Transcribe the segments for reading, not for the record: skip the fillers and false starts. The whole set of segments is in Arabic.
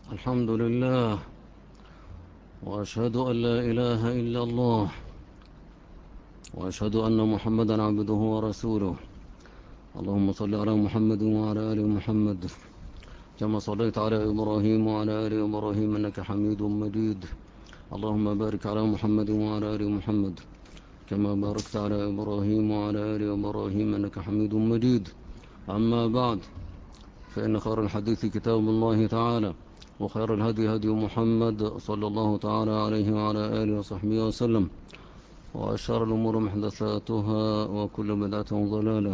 الحمد لله، وأشهد أن لا إله إلا الله، وأشهد أن محمدا عبده ورسوله. اللهم صل على محمد وعلى آل محمد كما صليت على إبراهيم وعلى آل إبراهيم إنك حميد مجيد. اللهم بارك على محمد وعلى آل محمد كما باركت على إبراهيم وعلى آل إبراهيم إنك حميد مجيد. أما بعد، فإن خير الحديث كتاب الله تعالى، وخير الهدي هدي محمد صلى الله تعالى عليه وعلى آله وصحبه وسلم، وأشار الأمور محدثاتها، وكل بدعة ضلالة.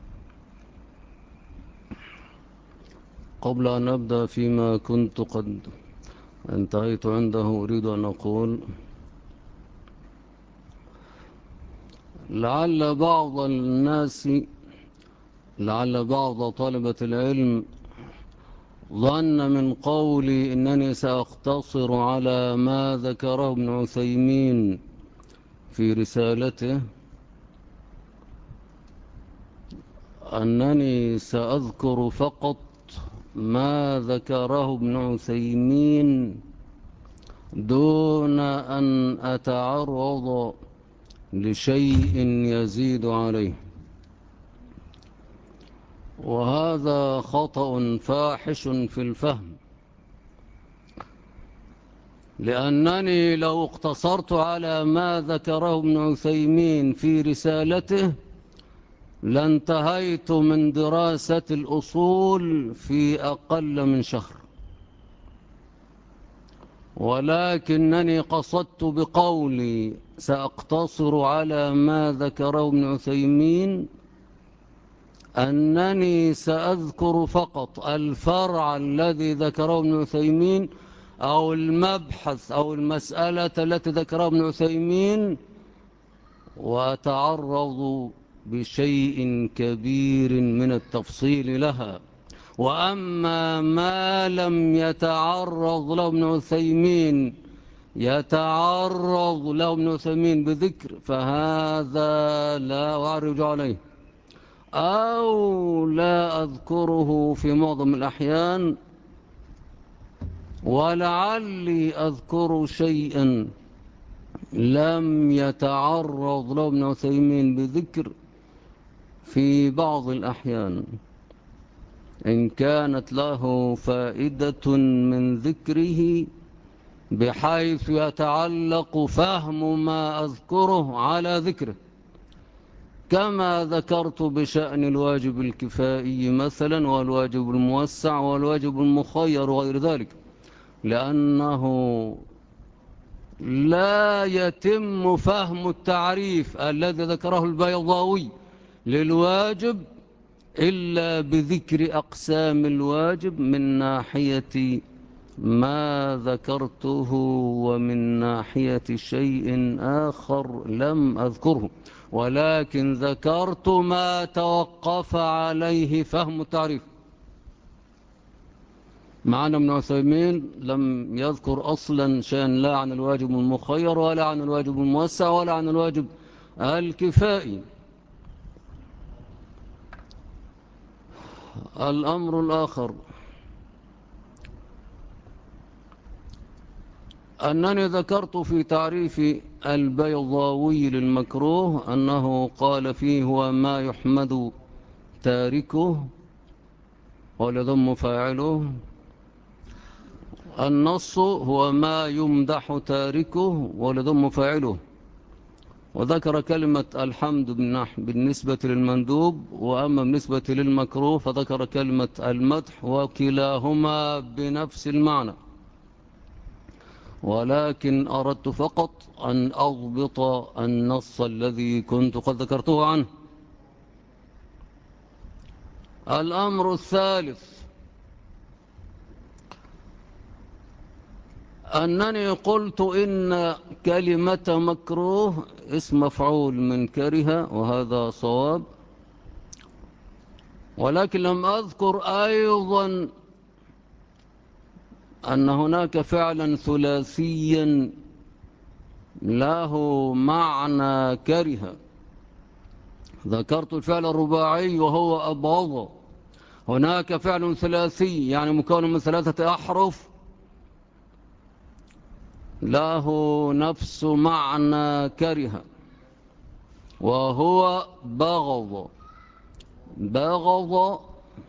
قبل أن أبدأ فيما كنت قد انتهيت عنده، أريد أن أقول لعل بعض طلبة العلم ظن من قولي إنني سأقتصر على ما ذكره ابن عثيمين في رسالته أنني سأذكر فقط ما ذكره ابن عثيمين دون أن أتعرض لشيء يزيد عليه، وهذا خطأ فاحش في الفهم، لأنني لو اقتصرت على ما ذكره ابن عثيمين في رسالته لانتهيت من دراسة الأصول في أقل من شهر، ولكنني قصدت بقولي سأقتصر على ما ذكره ابن عثيمين أنني سأذكر فقط الفرع الذي ذكره ابن عثيمين، أو المبحث أو المسألة التي ذكره ابن عثيمين، وأتعرض بشيء كبير من التفصيل لها. وأما ما لم يتعرض له ابن عثيمين بذكر، فهذا لا أعرج عليه أو لا أذكره في معظم الأحيان، ولعلي أذكر شيئا لم يتعرض له ابن عثيمين بذكر في بعض الأحيان، إن كانت له فائدة من ذكره بحيث يتعلق فهم ما أذكره على ذكره، كما ذكرت بشأن الواجب الكفائي مثلا، والواجب الموسع والواجب المخير وغير ذلك، لأنه لا يتم فهم التعريف الذي ذكره البيضاوي للواجب إلا بذكر أقسام الواجب من ناحية ما ذكرته، ومن ناحية شيء آخر لم أذكره، ولكن ذكرت ما توقف عليه فهم التعريف. معنا ابن عثيمين لم يذكر أصلا شيئا لا عن الواجب المخير ولا عن الواجب الموسع ولا عن الواجب الكفائي. الأمر الآخر أنني ذكرت في تعريف البيضاوي للمكروه أنه قال فيه هو ما يحمد تاركه ولذم فاعله. النص هو ما يمدح تاركه ولذم فاعله، وذكر كلمة الحمد بالنسبة للمندوب، وأما بالنسبة للمكروه فذكر كلمة المدح، وكلاهما بنفس المعنى، ولكن أردت فقط أن أضبط النص الذي كنت قد ذكرته عنه. الأمر الثالث أنني قلت إن كلمة مكروه اسم مفعول من كره، وهذا صواب، ولكن لم أذكر أيضا أن هناك فعلا ثلاثيا له معنى كره. ذكرت الفعل الرباعي وهو أبغض. هناك فعل ثلاثي يعني مكون من 3 أحرف له نفس معنى كره، وهو بغض. بغض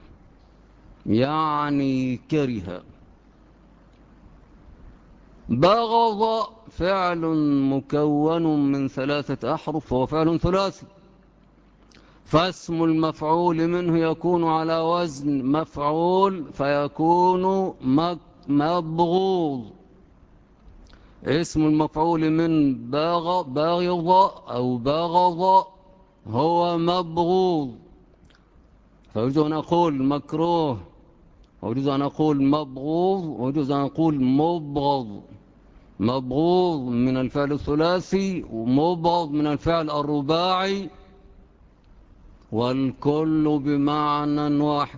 يعني كره. بغض فعل مكون من 3 أحرف، وهو فعل ثلاثي، فاسم المفعول منه يكون على وزن مفعول فيكون مبغوض. اسم المفعول من بغض أو بغض هو مبغوض. فيجوز أن أقول مكروه، ويجوز أن أقول مبغوض، ويجوز أن أقول مبغض. مبغوض من الفعل الثلاثي، ومبغض من الفعل الرباعي، والكل بمعنى واحد.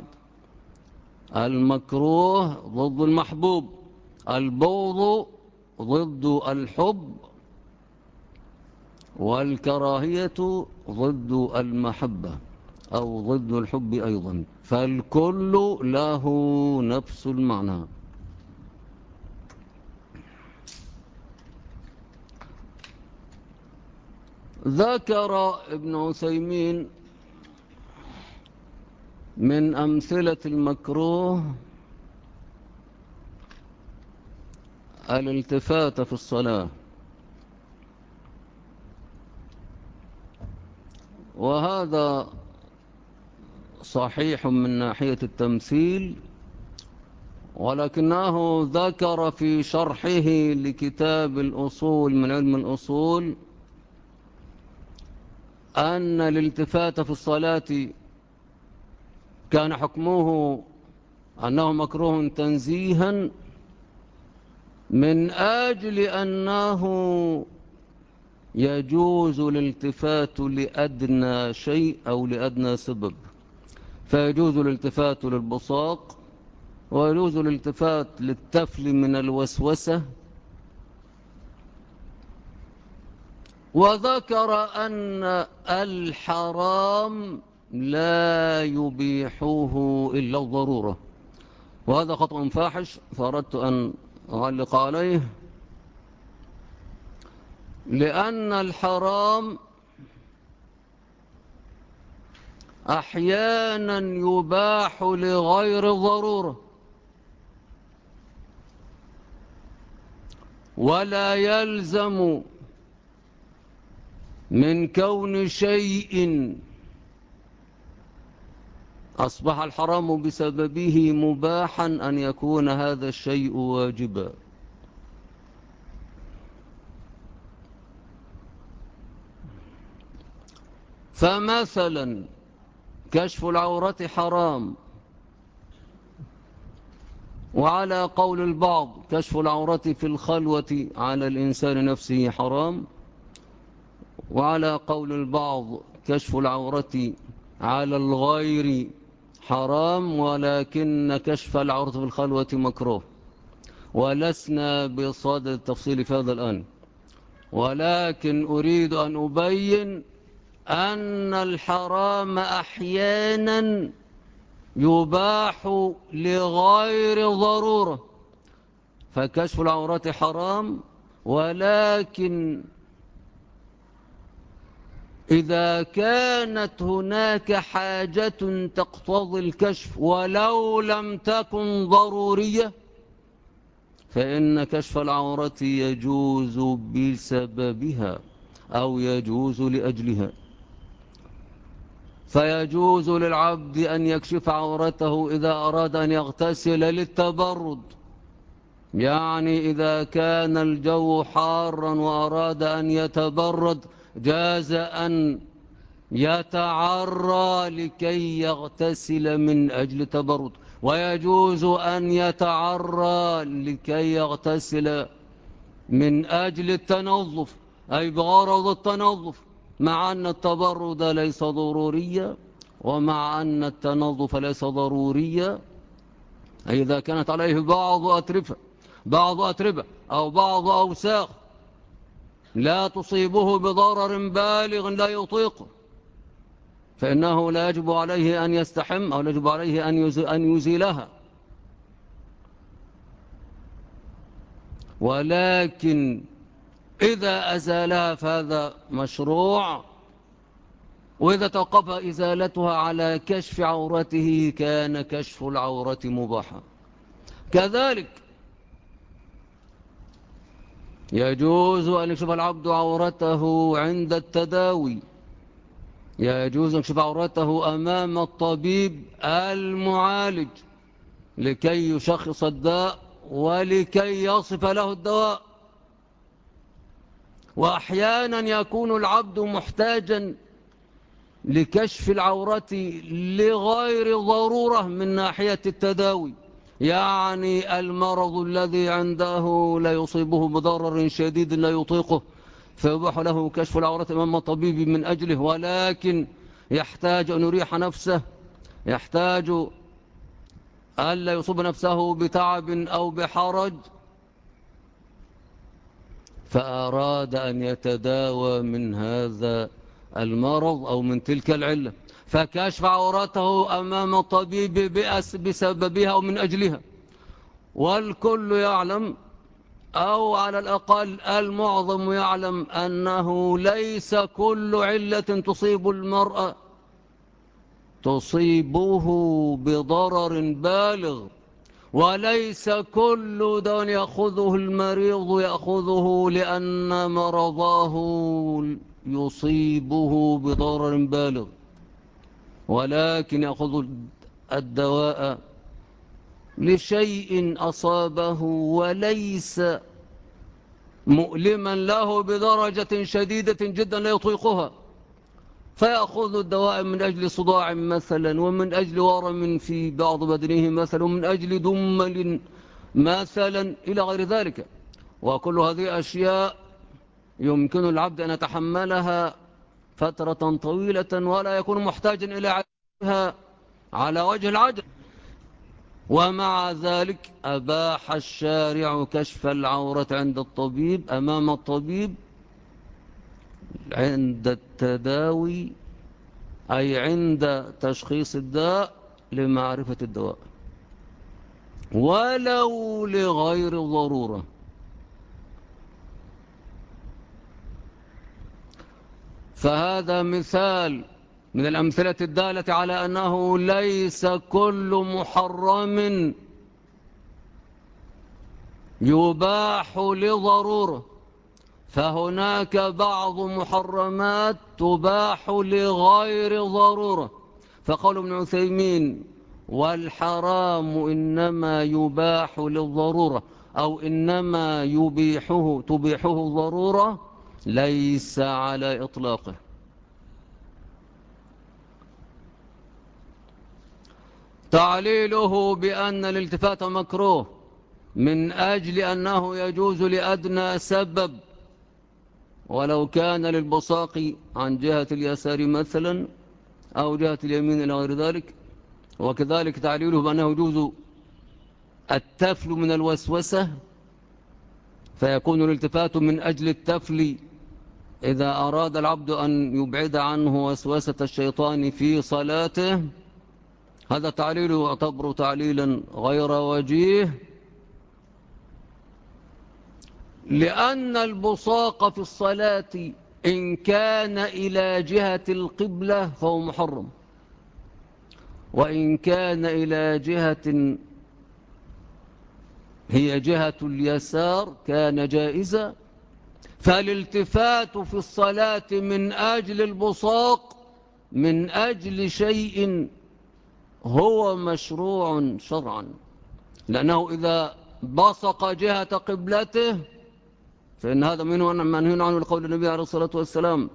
المكروه ضد المحبوب، البغض ضد الحب، والكراهية ضد المحبة أو ضد الحب أيضا، فالكل له نفس المعنى. ذكر ابن عثيمين من أمثلة المكروه الالتفات في الصلاة، وهذا صحيح من ناحية التمثيل، ولكنه ذكر في شرحه لكتاب الأصول من علم الأصول أن الالتفات في الصلاة كان حكمه أنه مكروه تنزيها، من أجل أنه يجوز الالتفات لأدنى شيء أو لأدنى سبب. فيجوز الالتفات للبصاق، ويجوز الالتفات للتفل من الوسوسة. وذكر أن الحرام لا يبيحه إلا الضرورة، وهذا خطأ فاحش، فأردت أن أعلق عليه. لأن الحرام أحيانا يباح لغير الضرورة، ولا يلزم من كون شيء أصبح الحرام بسببه مباحا أن يكون هذا الشيء واجبا. فمثلا كشف العورة حرام، وعلى قول البعض كشف العورة في الخلوة على الإنسان نفسه حرام، وعلى قول البعض كشف العورة على الغير حرام، ولكن كشف العورة في الخلوة مكروه. ولسنا بصدد التفصيل في هذا الآن، ولكن أريد أن أبين أن الحرام أحيانا يباح لغير ضرورة. فكشف العورة حرام، ولكن إذا كانت هناك حاجة تقتضي الكشف ولو لم تكن ضرورية، فإن كشف العورة يجوز بسببها أو يجوز لأجلها. فيجوز للعبد أن يكشف عورته إذا أراد أن يغتسل للتبرد، يعني إذا كان الجو حارا وأراد أن يتبرد جاز أن يتعرى لكي يغتسل من أجل تبرد، ويجوز أن يتعرى لكي يغتسل من أجل التنظف، أي بغرض التنظف، مع أن التبرد ليس ضروريا، ومع أن التنظف ليس ضروريا. أي إذا كانت عليه بعض أتربة أو بعض أوساخ لا تصيبه بضرر بالغ لا يطيقه، فإنه لا يجب عليه أن يستحم، أو لا يجب عليه أن يزيلها. ولكن إذا أزالها فهذا مشروع، وإذا توقف إزالتها على كشف عورته كان كشف العورة مباحا. كذلك يجوز أن يكشف العبد عورته عند التداوي، يجوز أن يكشف عورته أمام الطبيب المعالج لكي يشخص الداء ولكي يصف له الدواء. وأحيانا يكون العبد محتاجا لكشف العورة لغير ضرورة من ناحية التداوي، يعني المرض الذي عنده لا يصيبه بضرر شديد لا يطيقه فيباح له كشف العورة أمام طبيب من أجله، ولكن يحتاج أن يريح نفسه، يحتاج ألا يصيب نفسه بتعب أو بحرج، فأراد أن يتداوى من هذا المرض أو من تلك العلة، فكشف عورته أمام الطبيب بسببها أو من أجلها. والكل يعلم أو على الأقل المعظم يعلم أنه ليس كل علة تصيب المرأة تصيبه بضرر بالغ، وليس كل دواء يأخذه المريض يأخذه لأن مرضاه يصيبه بضرر بالغ، ولكن يأخذ الدواء لشيء أصابه وليس مؤلما له بدرجة شديدة جدا لا يطيقها، فيأخذ الدواء من أجل صداع مثلا، ومن أجل ورم في بعض بدنه مثلا، ومن أجل دمل مثلا إلى غير ذلك. وكل هذه أشياء يمكن العبد أن يتحملها فترة طويلة ولا يكون محتاجا إلى علاجها على وجه العجل، ومع ذلك أباح الشارع كشف العورة عند الطبيب أمام الطبيب عند التداوي، أي عند تشخيص الداء لمعرفة الدواء ولو لغير ضرورة. فهذا مثال من الأمثلة الدالة على أنه ليس كل محرم يباح لضرورة، فهناك بعض محرمات تباح لغير ضرورة. فقال ابن عثيمين: والحرام إنما يباح للضرورة، أو إنما تبيحه الضرورة، ليس على إطلاقه. تعليله بأن الالتفات مكروه من أجل أنه يجوز لأدنى سبب، ولو كان للبصاق عن جهة اليسار مثلا أو جهة اليمين إلى غير ذلك. وكذلك تعليله بأنه يجوز التفل من الوسوسة، فيكون الالتفات من أجل التفل إذا أراد العبد أن يبعد عنه وسوسة الشيطان في صلاته. هذا تعليل يعتبر تعليلا غير وجيه، لأن البصاق في الصلاة إن كان إلى جهة القبلة فهو محرم، وإن كان إلى جهة هي جهة اليسار كان جائزا. فالالتفات في الصلاة من أجل البصاق من أجل شيء هو مشروع شرعا، لأنه إذا بصق جهة قبلته فإن هذا منهي عنه لقول النبي عليه الصلاة والسلام: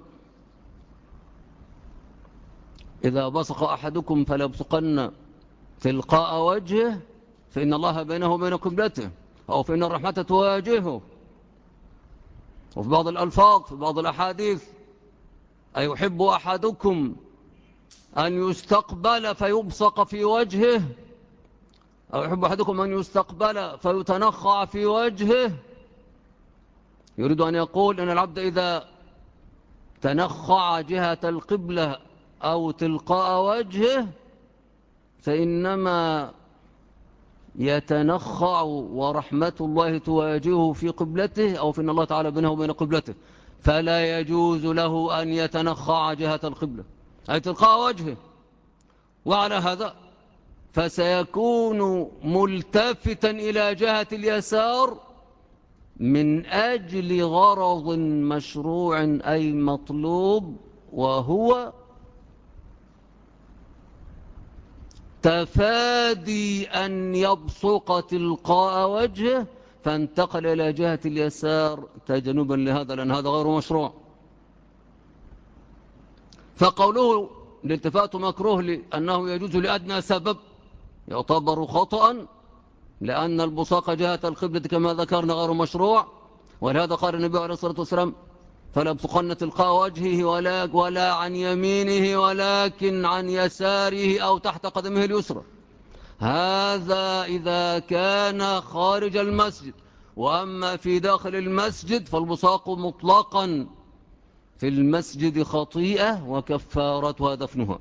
إذا بصق أحدكم فلا يبصقن تلقاء وجهه فإن الله بينه وبين قبلته، أو فإن الرحمة تواجهه. وفي بعض الألفاظ في بعض الأحاديث: أيحب أحدكم أن يستقبل فيبصق في وجهه، أو يحب أحدكم أن يستقبل فيتنخع في وجهه. يريد أن يقول أن العبد إذا تنخع جهة القبلة أو تلقاء وجهه فإنما يتنخع ورحمة الله تواجهه في قبلته أو في أن الله تعالى بينه وبين قبلته، فلا يجوز له أن يتنخع جهة القبلة أي تلقاء وجهه. وعلى هذا فسيكون ملتفتا إلى جهة اليسار من أجل غرض مشروع أي مطلوب، وهو تفادي أن يبصق تلقاء وجهه فانتقل إلى جهة اليسار تجنبا لهذا، لأن هذا غير مشروع. فقوله الالتفات مكروه لأنه يجوز لأدنى سبب يعتبر خطأ، لأن البصاق جهة القبلة كما ذكرنا غير مشروع. ولهذا قال النبي عليه الصلاة والسلام فلا يبصقن تلقاء وجهه ولا عن يمينه ولكن عن يساره أو تحت قدمه اليسرى. هذا إذا كان خارج المسجد. وأما في داخل المسجد فالبصاق مطلقا في المسجد خطيئة وكفارتها دفنها.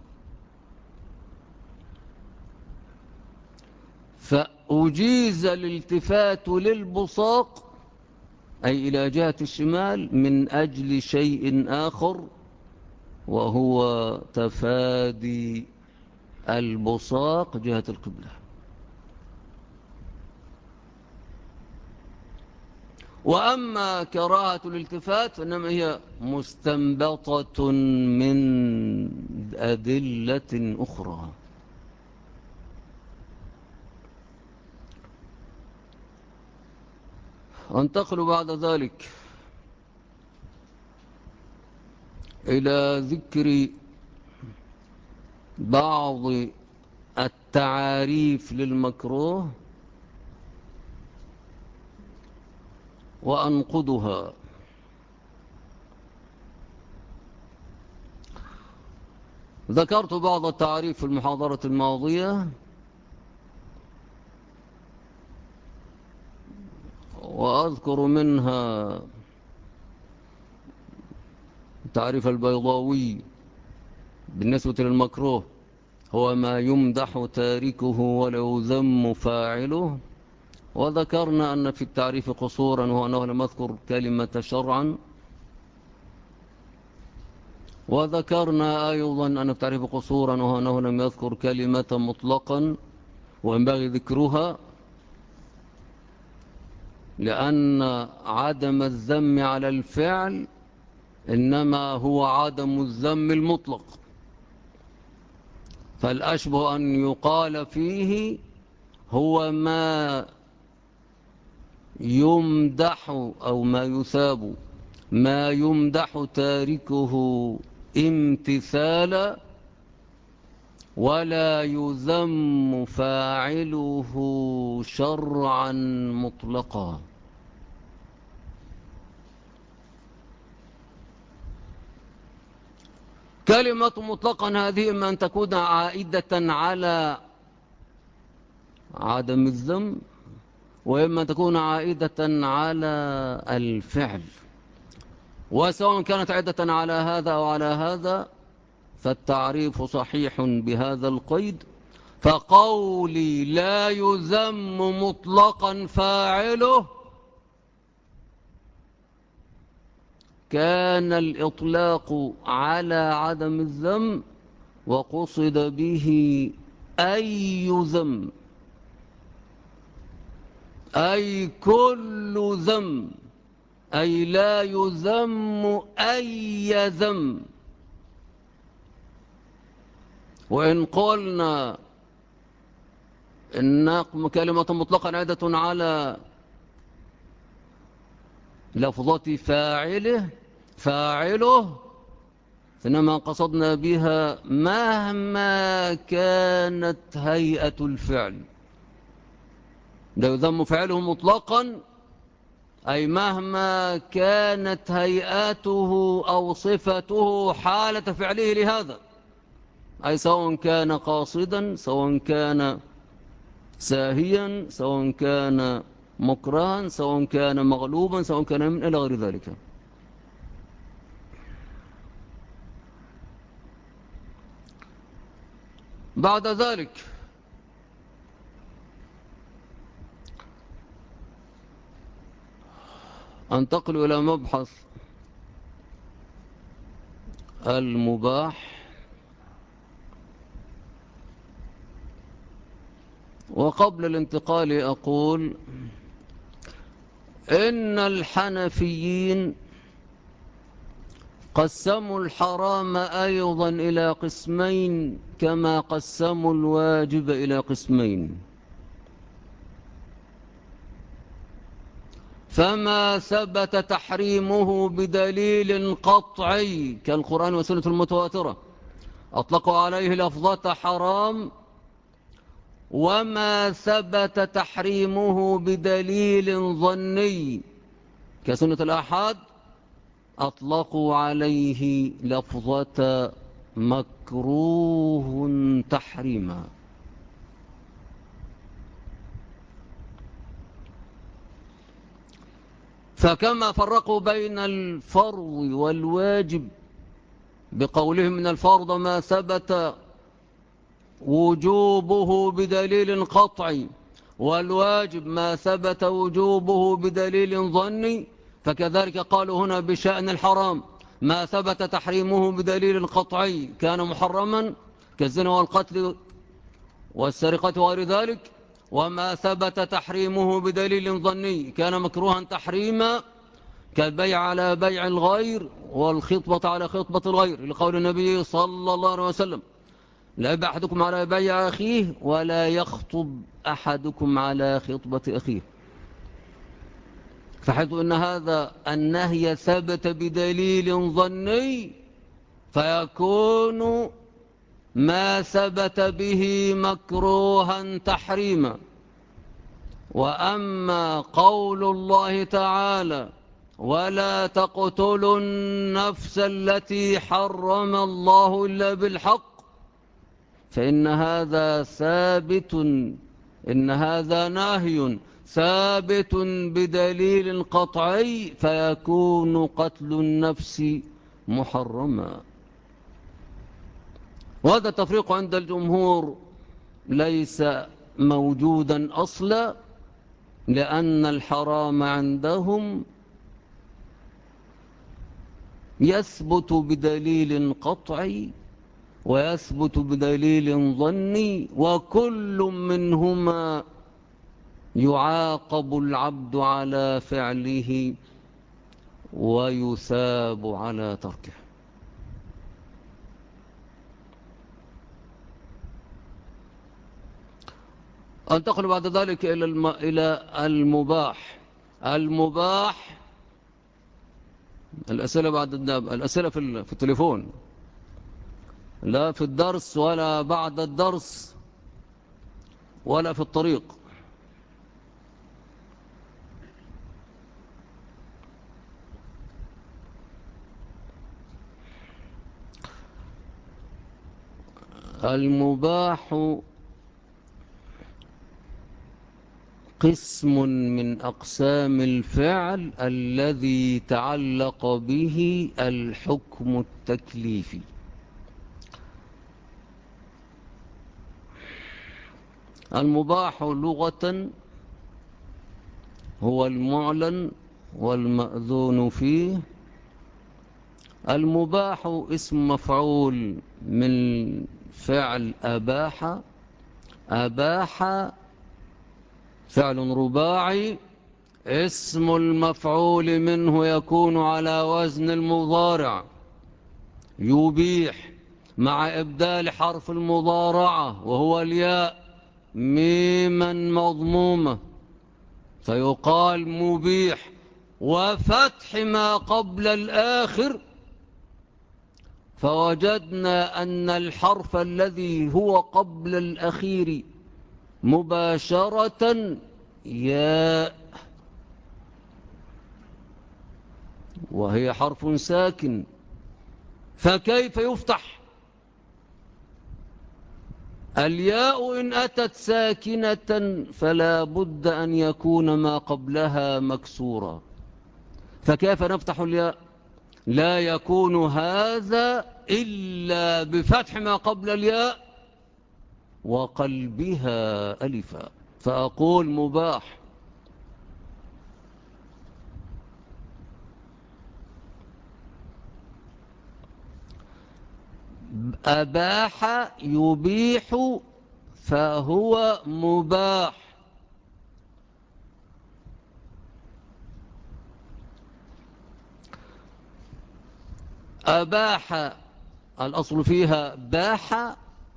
فأجيز الالتفات للبصاق أي إلى جهة الشمال من أجل شيء آخر، وهو تفادي البصاق جهة القبلة. وأما كراهة الالتفات فإنما هي مستنبطة من أدلة أخرى. أنتقل بعد ذلك إلى ذكر بعض التعاريف للمكروه وأنقضها. ذكرت بعض التعاريف في المحاضرة الماضية، وأذكر منها تعريف البيضاوي بالنسبة للمكروه: هو ما يمدح تاركه ولا يذم فاعله. وذكرنا أن في التعريف قصورا، وهو أنه لم يذكر كلمة شرعا. وذكرنا أيضا أن في التعريف قصورا، وهو أنه لم يذكر كلمة مطلقا وينبغي ذكرها، لأن عدم الذم على الفعل إنما هو عدم الذم المطلق. فالأشبه أن يقال فيه هو ما يمدح أو ما يثاب، ما يمدح تاركه امتثالا ولا يذم فاعله شرعا مطلقا. كلمة مطلقا هذه إما أن تكون عائدة على عدم الذم، وإما أن تكون عائدة على الفعل. وسواء كانت عائدة على هذا أو على هذا فالتعريف صحيح بهذا القيد. فقولي لا يذم مطلقا فاعله كان الإطلاق على عدم الذم، وقصد به أي ذم أي كل ذم، أي لا يذم أي ذم. وإن قلنا إن كلمة مطلقا عادة على لفظة فاعله إنما قصدنا بها مهما كانت هيئة الفعل. لا يذم فعله مطلقا أي مهما كانت هيئاته أو صفته حالة فعله لهذا، أي سواء كان قاصدا، سواء كان ساهيا، سواء كان مكرها، سواء كان مغلوبا، سواء كان من إلى غير ذلك. بعد ذلك أنتقل إلى مبحث المباح. وقبل الانتقال أقول إن الحنفيين قسموا الحرام أيضا إلى قسمين كما قسموا الواجب إلى قسمين. فما ثبت تحريمه بدليل قطعي كالقرآن والسنة المتواترة أطلقوا عليه لفظة حرام، وما ثبت تحريمه بدليل ظني كسنة الآحاد أطلقوا عليه لفظة مكروه تحريما. فكما فرقوا بين الفرض والواجب بقولهم من الفرض ما ثبت وجوبه بدليل قطعي، والواجب ما ثبت وجوبه بدليل ظني، فكذلك قالوا هنا بشأن الحرام ما ثبت تحريمه بدليل قطعي كان محرما كالزنا والقتل والسرقة وغير ذلك، وما ثبت تحريمه بدليل ظني كان مكروها تحريما كالبيع على بيع الغير والخطبة على خطبة الغير، لقول النبي صلى الله عليه وسلم لا يبيع أحدكم على بيع أخيه ولا يخطب أحدكم على خطبة أخيه. فحيث أن هذا النهي ثبت بدليل ظني فيكون ما ثبت به مكروها تحريما. وأما قول الله تعالى ولا تقتلوا النفس التي حرم الله إلا بالحق فإن هذا ثابت، إن هذا نهي ثابت بدليل قطعي فيكون قتل النفس محرما. وهذا التفريق عند الجمهور ليس موجودا أصلا، لأن الحرام عندهم يثبت بدليل قطعي ويثبت بدليل ظني، وكل منهما يعاقب العبد على فعله ويثاب على تركه. أنتقل بعد ذلك إلى المباح. المباح الأسئلة بعد الأسئلة في التليفون، لا في الدرس ولا بعد الدرس ولا في الطريق. المباح قسم من أقسام الفعل الذي تعلق به الحكم التكليفي. المباح لغة هو المعلن والمأذون فيه. المباح اسم مفعول من فعل أباح. أباح فعل رباعي، اسم المفعول منه يكون على وزن المضارع يبيح مع إبدال حرف المضارعة وهو الياء ميما مضمومة فيقال مبيح، وفتح ما قبل الآخر. فوجدنا أن الحرف الذي هو قبل الأخير مباشرة ياء، وهي حرف ساكن، فكيف يفتح؟ الياء إن أتت ساكنة فلا بد أن يكون ما قبلها مكسورا، فكيف نفتح الياء؟ لا يكون هذا إلا بفتح ما قبل الياء وقلبها ألفا، فأقول مباح أباح يبيح فهو مباح. أباح الأصل فيها باح،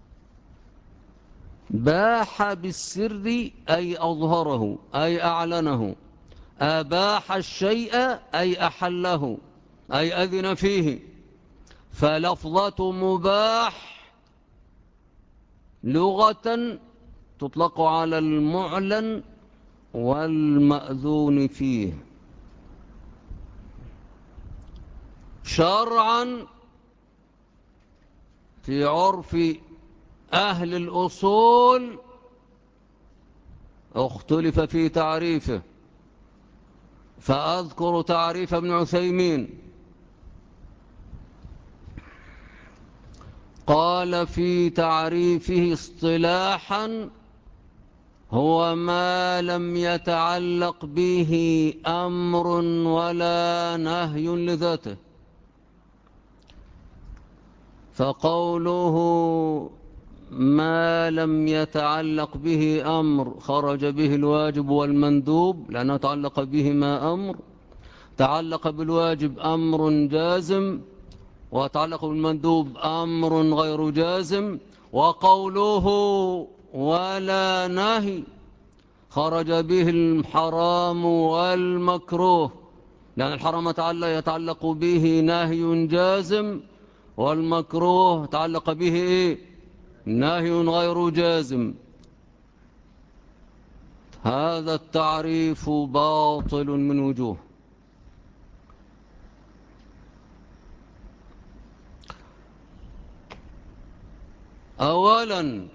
باح بالسر أي أظهره أي أعلنه. أباح الشيء أي أحله أي أذن فيه. فلفظة مباح لغة تطلق على المعلن والمأذون فيه. شرعا في عرف أهل الأصول اختلف في تعريفه، فأذكر تعريف ابن عثيمين. قال في تعريفه اصطلاحا: هو ما لم يتعلق به أمر ولا نهي لذاته. فقوله ما لم يتعلق به أمر خرج به الواجب والمندوب، لأنه تعلق بهما أمر. تعلق بالواجب أمر جازم، وتعلق بالمندوب أمر غير جازم. وقوله ولا نهي خرج به الحرام والمكروه، لأن الحرام يتعلق به نهي جازم، والمكروه تعلق به إيه؟ نهي غير جازم. هذا التعريف باطل من وجوه. أولا،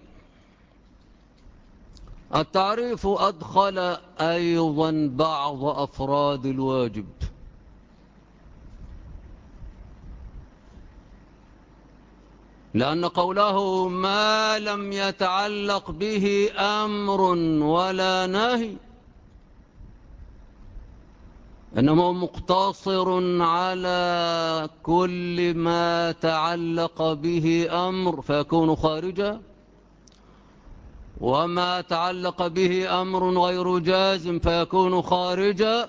التعريف أدخل أيضا بعض أفراد الواجب، لأن قوله ما لم يتعلق به أمر ولا نهي إنما مقتصر على كل ما تعلق به أمر فيكون خارجا، وما تعلق به أمر غير جازم فيكون خارجا،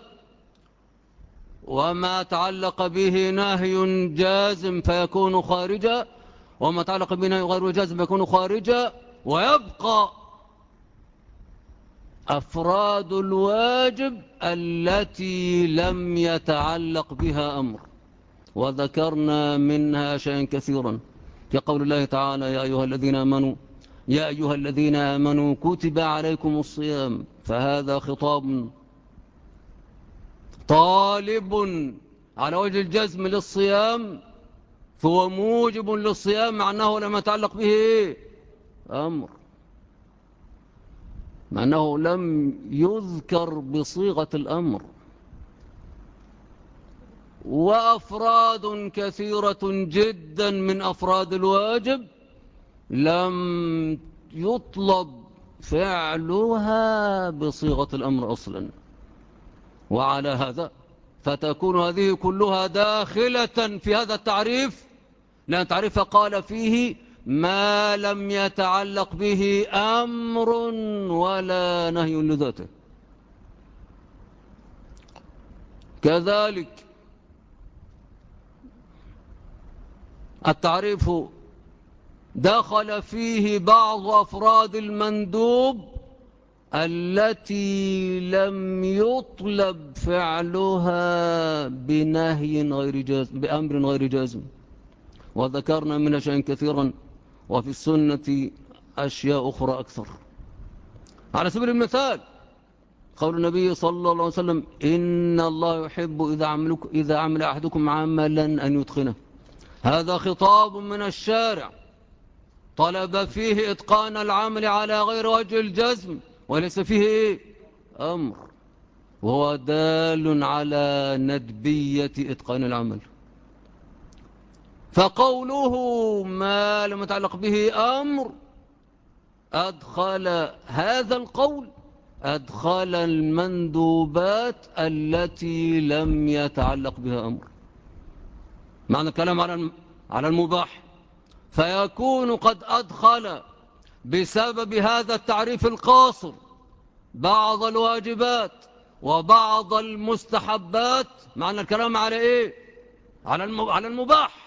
وما تعلق به نهي جازم فيكون خارجا، وما تعلق به نهي غير جازم فيكون خارجا. ويبقى أفراد الواجب التي لم يتعلق بها أمر، وذكرنا منها شيئا كثيرا في قول الله تعالى: يا أيها الذين آمنوا كتب عليكم الصيام. فهذا خطاب طالب على وجه الجزم للصيام، فهو موجب للصيام مع أنه لم يتعلق به أمر، مع أنه لم يذكر بصيغة الأمر. وأفراد كثيرة جدا من أفراد الواجب لم يطلب فعلها بصيغة الأمر أصلا. وعلى هذا فتكون هذه كلها داخلة في هذا التعريف، لأن التعريف قال فيه ما لم يتعلق به أمر ولا نهي لذاته. كذلك التعريف دخل فيه بعض أفراد المندوب التي لم يطلب فعلها بأمر غير جازم، وذكرنا منها شيئا كثيرا، وفي السنة أشياء أخرى أكثر. على سبيل المثال قول النبي صلى الله عليه وسلم: إن الله يحب إذا عمل أحدكم عملا أن يتقنه. هذا خطاب من الشارع طلب فيه إتقان العمل على غير وجه الجزم، وليس فيه إيه؟ أمر، وهو دال على ندبية إتقان العمل. فقوله ما لم يتعلق به أمر أدخل هذا القول، أدخل المندوبات التي لم يتعلق بها أمر. معنى الكلام على المباح. فيكون قد أدخل بسبب هذا التعريف القاصر بعض الواجبات وبعض المستحبات. معنى الكلام على إيه؟ على المباح.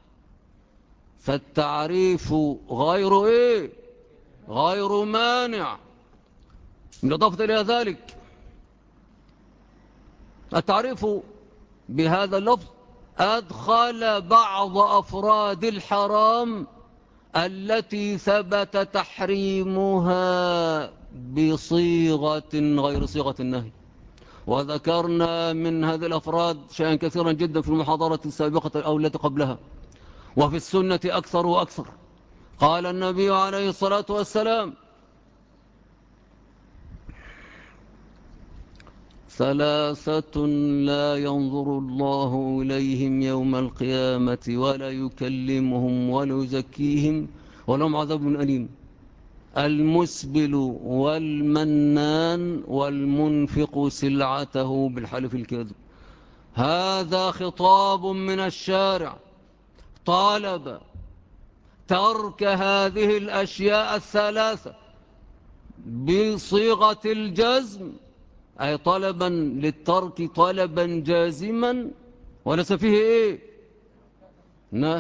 فالتعريف غير إيه؟ غير مانع. بالإضافة إلى ذلك التعريف بهذا اللفظ أدخل بعض أفراد الحرام التي ثبت تحريمها بصيغة غير صيغة النهي. وذكرنا من هذه الأفراد شيئا كثيرا جدا في المحاضرة السابقة أو التي قبلها، وفي السنة أكثر وأكثر. قال النبي عليه الصلاة والسلام: ثلاثة لا ينظر الله إليهم يوم القيامة ولا يكلمهم ولا يزكيهم ولهم عذاب أليم: المسبل والمنان والمنفق سلعته بالحلف الكاذب. هذا خطاب من الشارع طالب ترك هذه الأشياء الثلاثة بصيغة الجزم، أي طلبا للترك طلبا جازما وليس فيه إيه؟ نهي.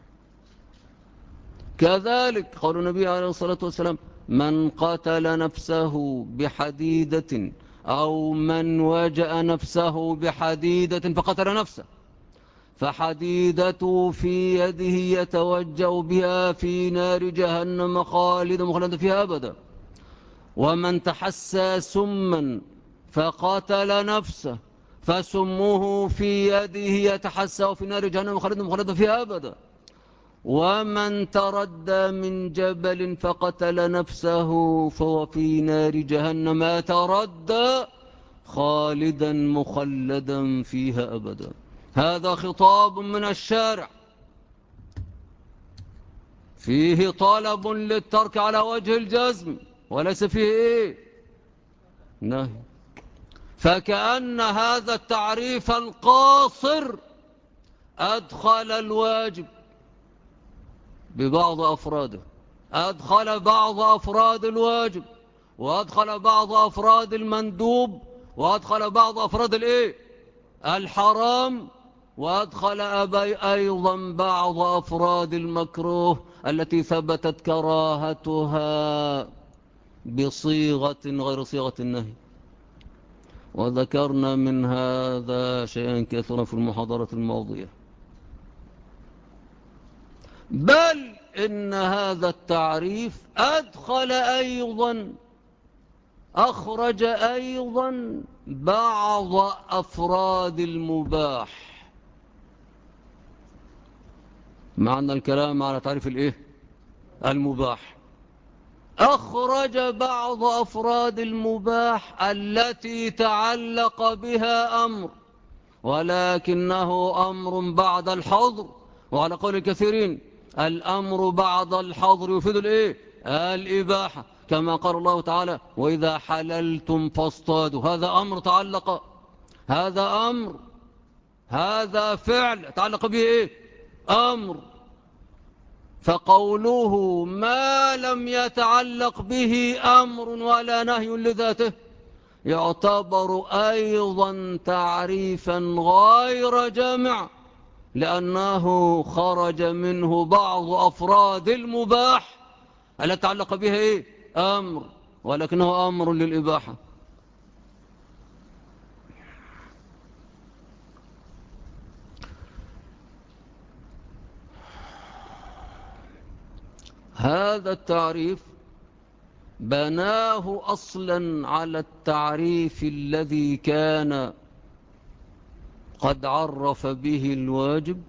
كذلك قال النبي عليه الصلاة والسلام: من قتل نفسه بحديدة أو من وجأ نفسه بحديدة فقتل نفسه فحديدته في يده يتوجأ بها في نار جهنم خالدا فيها أبدا. ومن تحسى سما فقتل نفسه فسمه في يده يتحسى في نار جهنم خالدا فيها أبدا. ومن تردى من جبل فقتل نفسه فهو في نار جهنم يتردى خالدا مخلدا فيها أبدا. هذا خطاب من الشارع فيه طلب للترك على وجه الجزم وليس فيه إيه؟ نهي. فكأن هذا التعريف القاصر أدخل الواجب ببعض أفراده، أدخل بعض أفراد الواجب، وأدخل بعض أفراد المندوب، وأدخل بعض أفراد الإيه؟ الحرام، وأدخل أيضا بعض أفراد المكروه التي ثبتت كراهتها بصيغة غير صيغة النهي. وذكرنا من هذا شيئا كثيرا في المحاضرة الماضية. بل إن هذا التعريف أخرج أيضا بعض أفراد المباح. معنى الكلام على تعريف الإيه؟ المباح. أخرج بعض أفراد المباح التي تعلق بها أمر، ولكنه أمر بعد الحظر. وعلى قول الكثيرين الأمر بعد الحظر يفيد الإيه؟ الإباحة، كما قال الله تعالى: وإذا حللتم فاصطادوا. هذا أمر تعلق، هذا فعل تعلق به إيه؟ أمر. فقوله ما لم يتعلق به أمر ولا نهي لذاته يعتبر أيضا تعريفا غير جامع، لأنه خرج منه بعض أفراد المباح التي تعلق بها إيه؟ أمر، ولكنه أمر للإباحة. هذا التعريف بناه أصلا على التعريف الذي كان قد عرف به الواجب،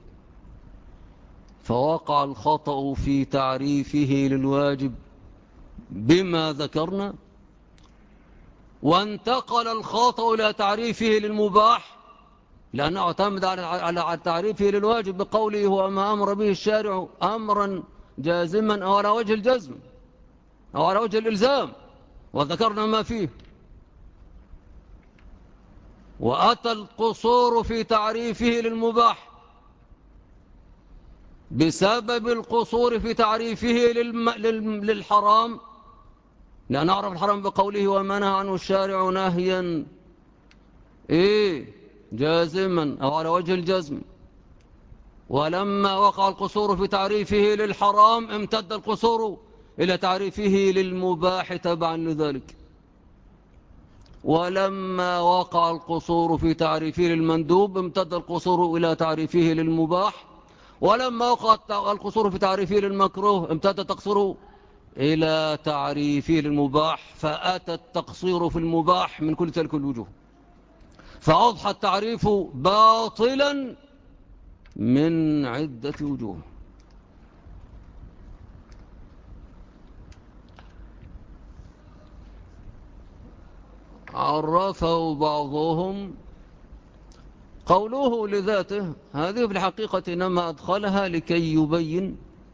فوقع الخطأ في تعريفه للواجب بما ذكرنا، وانتقل الخطأ إلى تعريفه للمباح لأنه اعتمد على تعريفه للواجب بقوله: هو ما أمر به الشارع أمرا جازما أو على وجه الجزم أو على وجه الإلزام، وذكرنا ما فيه. وأتى القصور في تعريفه للمباح بسبب القصور في تعريفه للحرام، لأن نعرف الحرام بقوله وما نهى عنه الشارع نهيا جازما أو على وجه الجزم. ولما وقع القصور في تعريفه للحرام امتد القصور إلى تعريفه للمباح تبعا لذلك. ولما وقع القصور في تعريفه للمندوب امتد القصور إلى تعريفه للمباح. ولما وقع القصور في تعريفه للمكروه امتد التقصير إلى تعريفه للمباح، فأتى التقصير في المباح من كل تلك الوجوه، فأضحى التعريف باطلا من عدة وجوه. عرفه بعضهم قوله لذاته، هذه في الحقيقة إنما أدخلها لكي يبين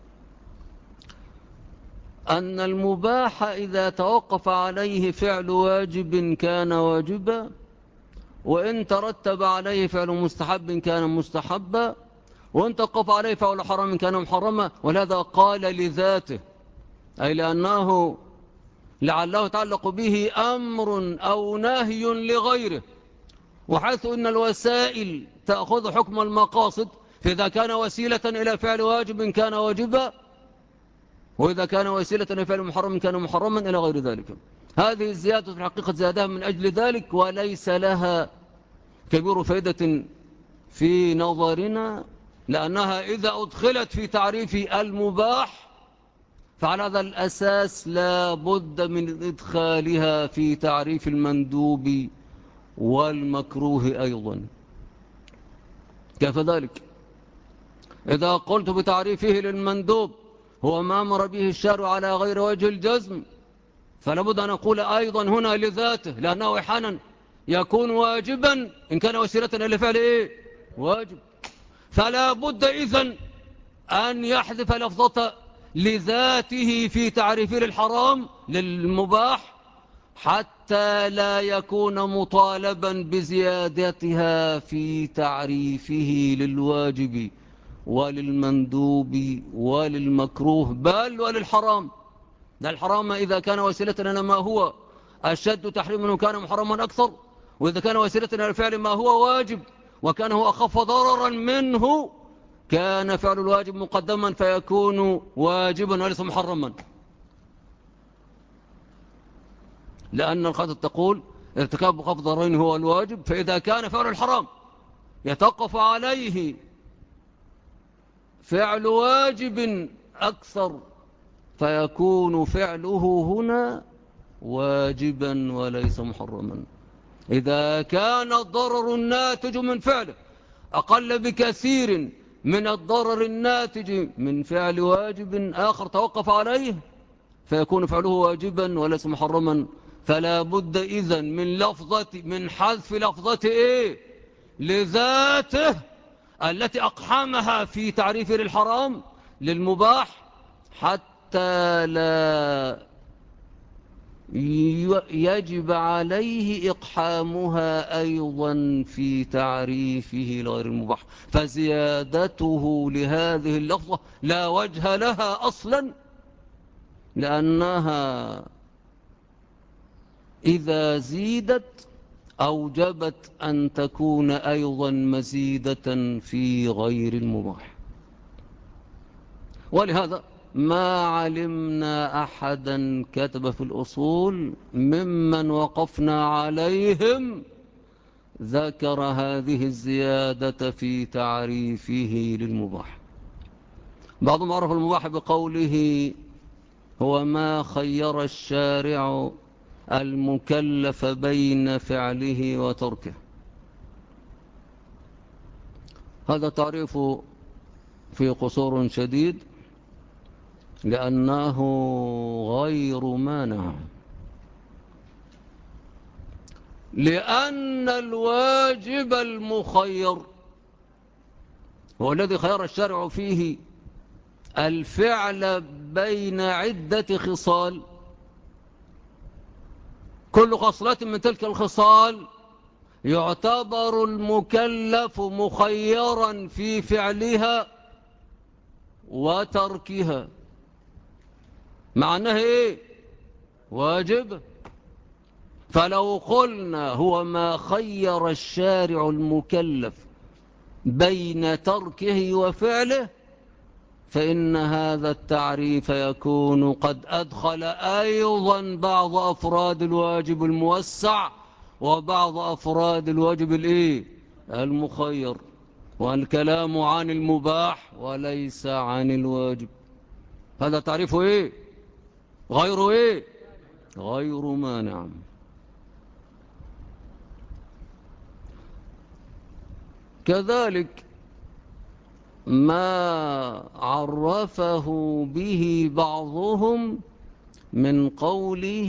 أن المباح إذا توقف عليه فعل واجب كان واجبا، وإن ترتب عليه فعل مستحب كان مستحبا، وإن توقف عليه فعل حرام كان محرما. ولهذا قال لذاته، أي لأنه لعله يتعلق به أمر أو نهي لغيره، وحيث أن الوسائل تأخذ حكم المقاصد، فإذا كان وسيلة إلى فعل واجب كان واجبا، وإذا كان وسيلة إلى فعل محرم كان محرما إلى غير ذلك. هذه الزيادة في الحقيقة زادها من أجل ذلك، وليس لها كبير فائدة في نظرنا، لأنها إذا أدخلت في تعريف المباح فعلى هذا الأساس لا بد من إدخالها في تعريف المندوب والمكروه أيضا. كيف ذلك؟ إذا قلت بتعريفه للمندوب هو ما أمر به الشارع على غير وجه الجزم، فلابد أن أقول أيضا هنا لذاته، لأنه أحيانا يكون واجبا إن كان وسيلة إلى فعل واجب. فلا بد إذن أن يحذف لفظة لذاته في تعريفه للحرام للمباح، حتى لا يكون مطالبا بزيادتها في تعريفه للواجب وللمندوب وللمكروه بل وللحرام. ده الحرام إذا كان وسيلة لنا ما هو أشد تحريم منه كان محرما أكثر، وإذا كان وسيلة لنا الفعل ما هو واجب وكان هو أخف ضررا منه كان فعل الواجب مقدما فيكون واجبا وليس محرما. لأن القاعدة تقول ارتكاب خفض ضررين هو الواجب، فإذا كان فعل الحرام يتوقف عليه فعل واجب أكثر فيكون فعله هنا واجبا وليس محرما. إذا كان الضرر الناتج من فعله أقل بكثير من الضرر الناتج من فعل واجب آخر توقف عليه فيكون فعله واجبا وليس محرما. فلا بد إذن من حذف لفظة لذاته التي أقحمها في تعريف للحرام للمباح، حتى لا يجب عليه إقحامها أيضا في تعريفه لغير المباح. فزيادته لهذه اللفظة لا وجه لها أصلا، لأنها إذا زيدت أوجبت أن تكون أيضا مزيدة في غير المباح. ولهذا ما علمنا أحدا كتب في الأصول ممن وقفنا عليهم ذكر هذه الزيادة في تعريفه للمباح. بعضهم عرف المباح بقوله هو ما خير الشارع المكلف بين فعله وتركه. هذا تعريف في قصور شديد لأنه غير مانع، لأن الواجب المخير هو الذي خير الشرع فيه الفعل بين عدة خصال، كل خصلة من تلك الخصال يعتبر المكلف مخيرا في فعلها وتركها معناه إيه؟ واجب. فلو قلنا هو ما خير الشارع المكلف بين تركه وفعله فإن هذا التعريف يكون قد أدخل أيضا بعض أفراد الواجب الموسع وبعض أفراد الواجب المخير، والكلام عن المباح وليس عن الواجب. هذا تعريفه غير غير مانع. كذلك ما عرفه به بعضهم من قوله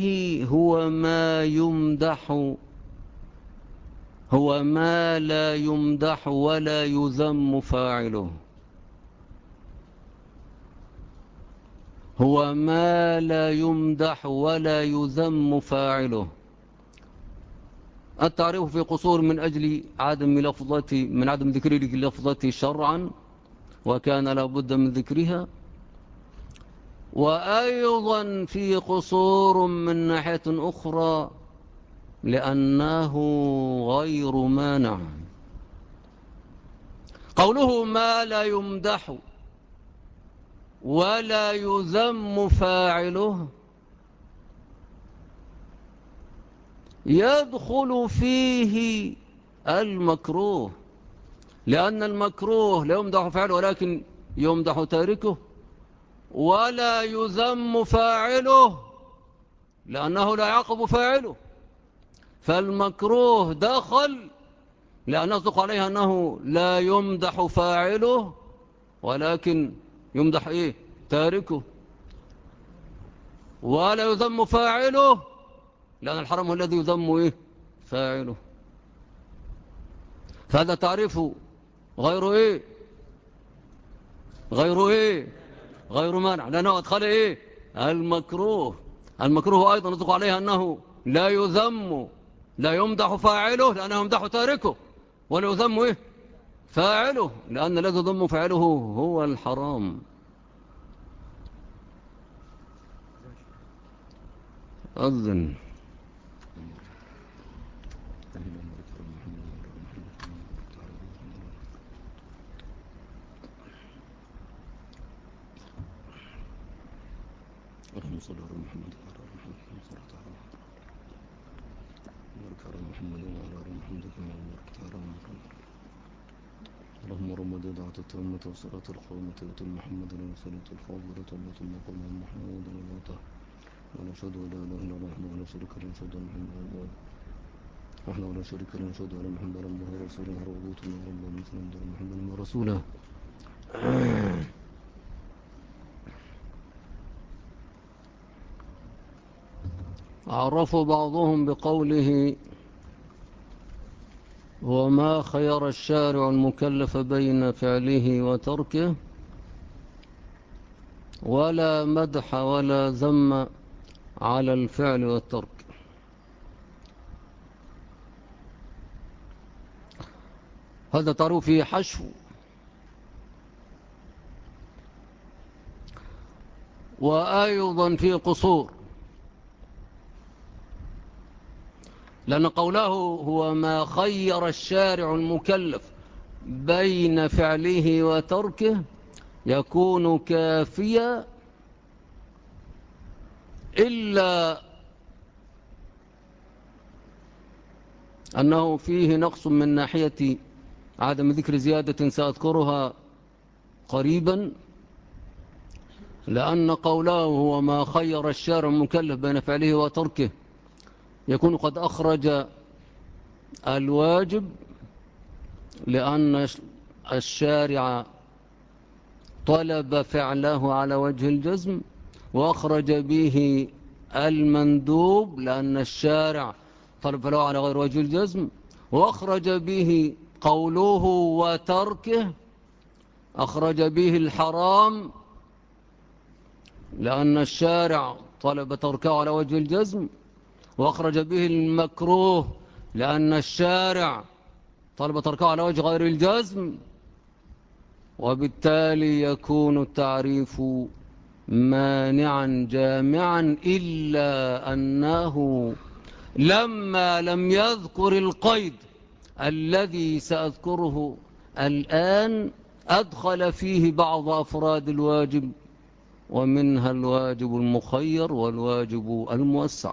هو ما لا يمدح ولا يذم فاعله. هو ما لا يمدح ولا يذم فاعله. التعريف في قصور من أجل من عدم ذكر لفظته شرعا وكان لابد من ذكرها، وأيضا في قصور من ناحية أخرى لأنه غير مانع. قوله ما لا يمدح ولا يذم فاعله يدخل فيه المكروه، لأن المكروه لا يمدح فاعله ولكن يمدح تاركه، ولا يذم فاعله لأنه لا يعاقب فاعله. فالمكروه دخل لأن يصدق عليه أنه لا يمدح فاعله ولكن يمدح تاركه، ولا يذم فاعله لأن الحرام هو الذي يذم فاعله. فهذا تعريف غير غير مانع، لأنه أدخل المكروه. المكروه أيضا يصدق عليه أنه لا يمدح فاعله لأنه يمدح تاركه، ولا يذم فاعله لأن الذي يذم فاعله هو الحرام. أذن اللهم صل على محمد وعلى آل محمد كما صليت على محمد وبارك على محمد وعلى آل محمد كما باركت على محمد. اللهم رب دعوة التامة والصلاة القائمة آت محمد الوسيلة الفاضلة التي مقام محمود وموته ونشهد أن لا إله إلا الله وحده لا شريك له ونشهد أن محمدا وحده لا شريك له ونشهد أن محمدا عبده ورسوله رضيت من رب مثل محمد ورسوله. عرفوا بعضهم بقوله وما خير الشارع المكلف بين فعله وتركه ولا مدح ولا ذم على الفعل والترك. هذا تعرف فيه حشو، وأيضا فيه قصور، لأن قوله هو ما خير الشارع المكلف بين فعله وتركه يكون كافيا إلا أنه فيه نقص من ناحية عدم ذكر زيادة سأذكرها قريبا، لأن قوله هو ما خير الشارع المكلف بين فعله وتركه يكون قد أخرج الواجب، لأن الشارع طلب فعله على وجه الجزم، وأخرج به المندوب لأن الشارع طلب فعله على غير وجه الجزم، وأخرج به قوله وتركه، أخرج به الحرام لأن الشارع طلب تركه على وجه الجزم، وأخرج به المكروه لأن الشارع طلب تركه على وجه غير الجزم. وبالتالي يكون التعريف مانعا جامعا، إلا أنه لما لم يذكر القيد الذي سأذكره الآن أدخل فيه بعض أفراد الواجب، ومنها الواجب المخير والواجب الموسع.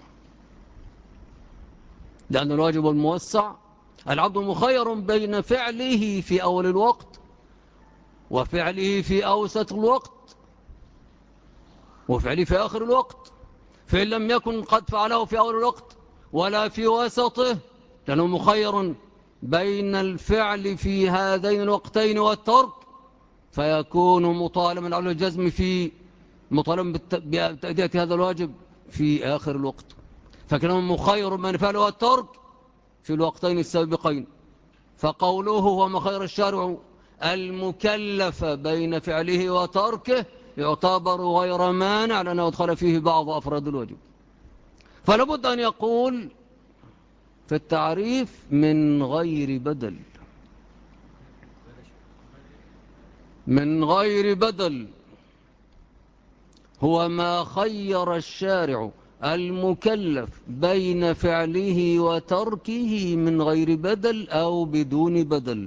لأن الواجب الموسع العبد مخير بين فعله في أول الوقت وفعله في أوسط الوقت وفعله في آخر الوقت. فإن لم يكن قد فعله في أول الوقت ولا في وسطه، لأنه مخير بين الفعل في هذين الوقتين والترك، فيكون مطالبا على الجزم في مطالبا بتأدية هذا الواجب في آخر الوقت. فكانه مخير بين الفعل والترك في الوقتين السابقين. فقوله هو مخير الشارع المكلف بين فعله وتركه يعتبر غير مانع، لأنه ادخل فيه بعض أفراد الواجب. فلابد أن يقول في التعريف من غير بدل، من غير بدل هو ما خير الشارع المكلف بين فعله وتركه من غير بدل أو بدون بدل،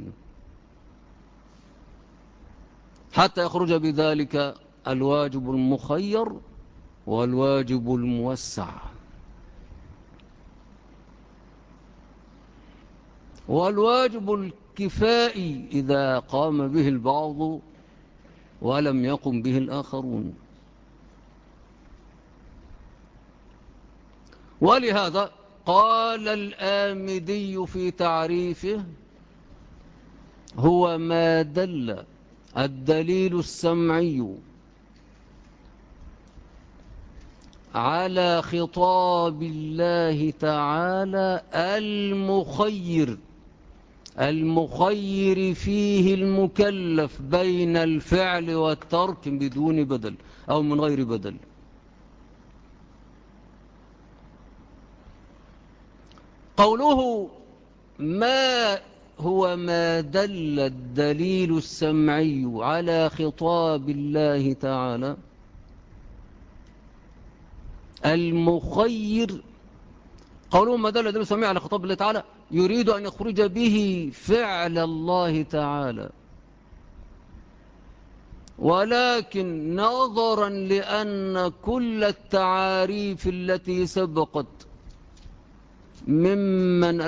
حتى يخرج بذلك الواجب المخير والواجب الموسع. والواجب الكفائي إذا قام به البعض ولم يقم به الآخرون. ولهذا قال الآمدي في تعريفه: هو ما دل الدليل السمعي على خطاب الله تعالى المخير فيه المكلف بين الفعل والترك بدون بدل أو من غير بدل. قوله ما هو ما دل الدليل السمعي على خطاب الله تعالى المخير، قوله ما دل الدليل السمعي على خطاب الله تعالى يريد أن يخرج به فعل الله تعالى، ولكن نظرا لأن كل التعاريف التي سبقت ممن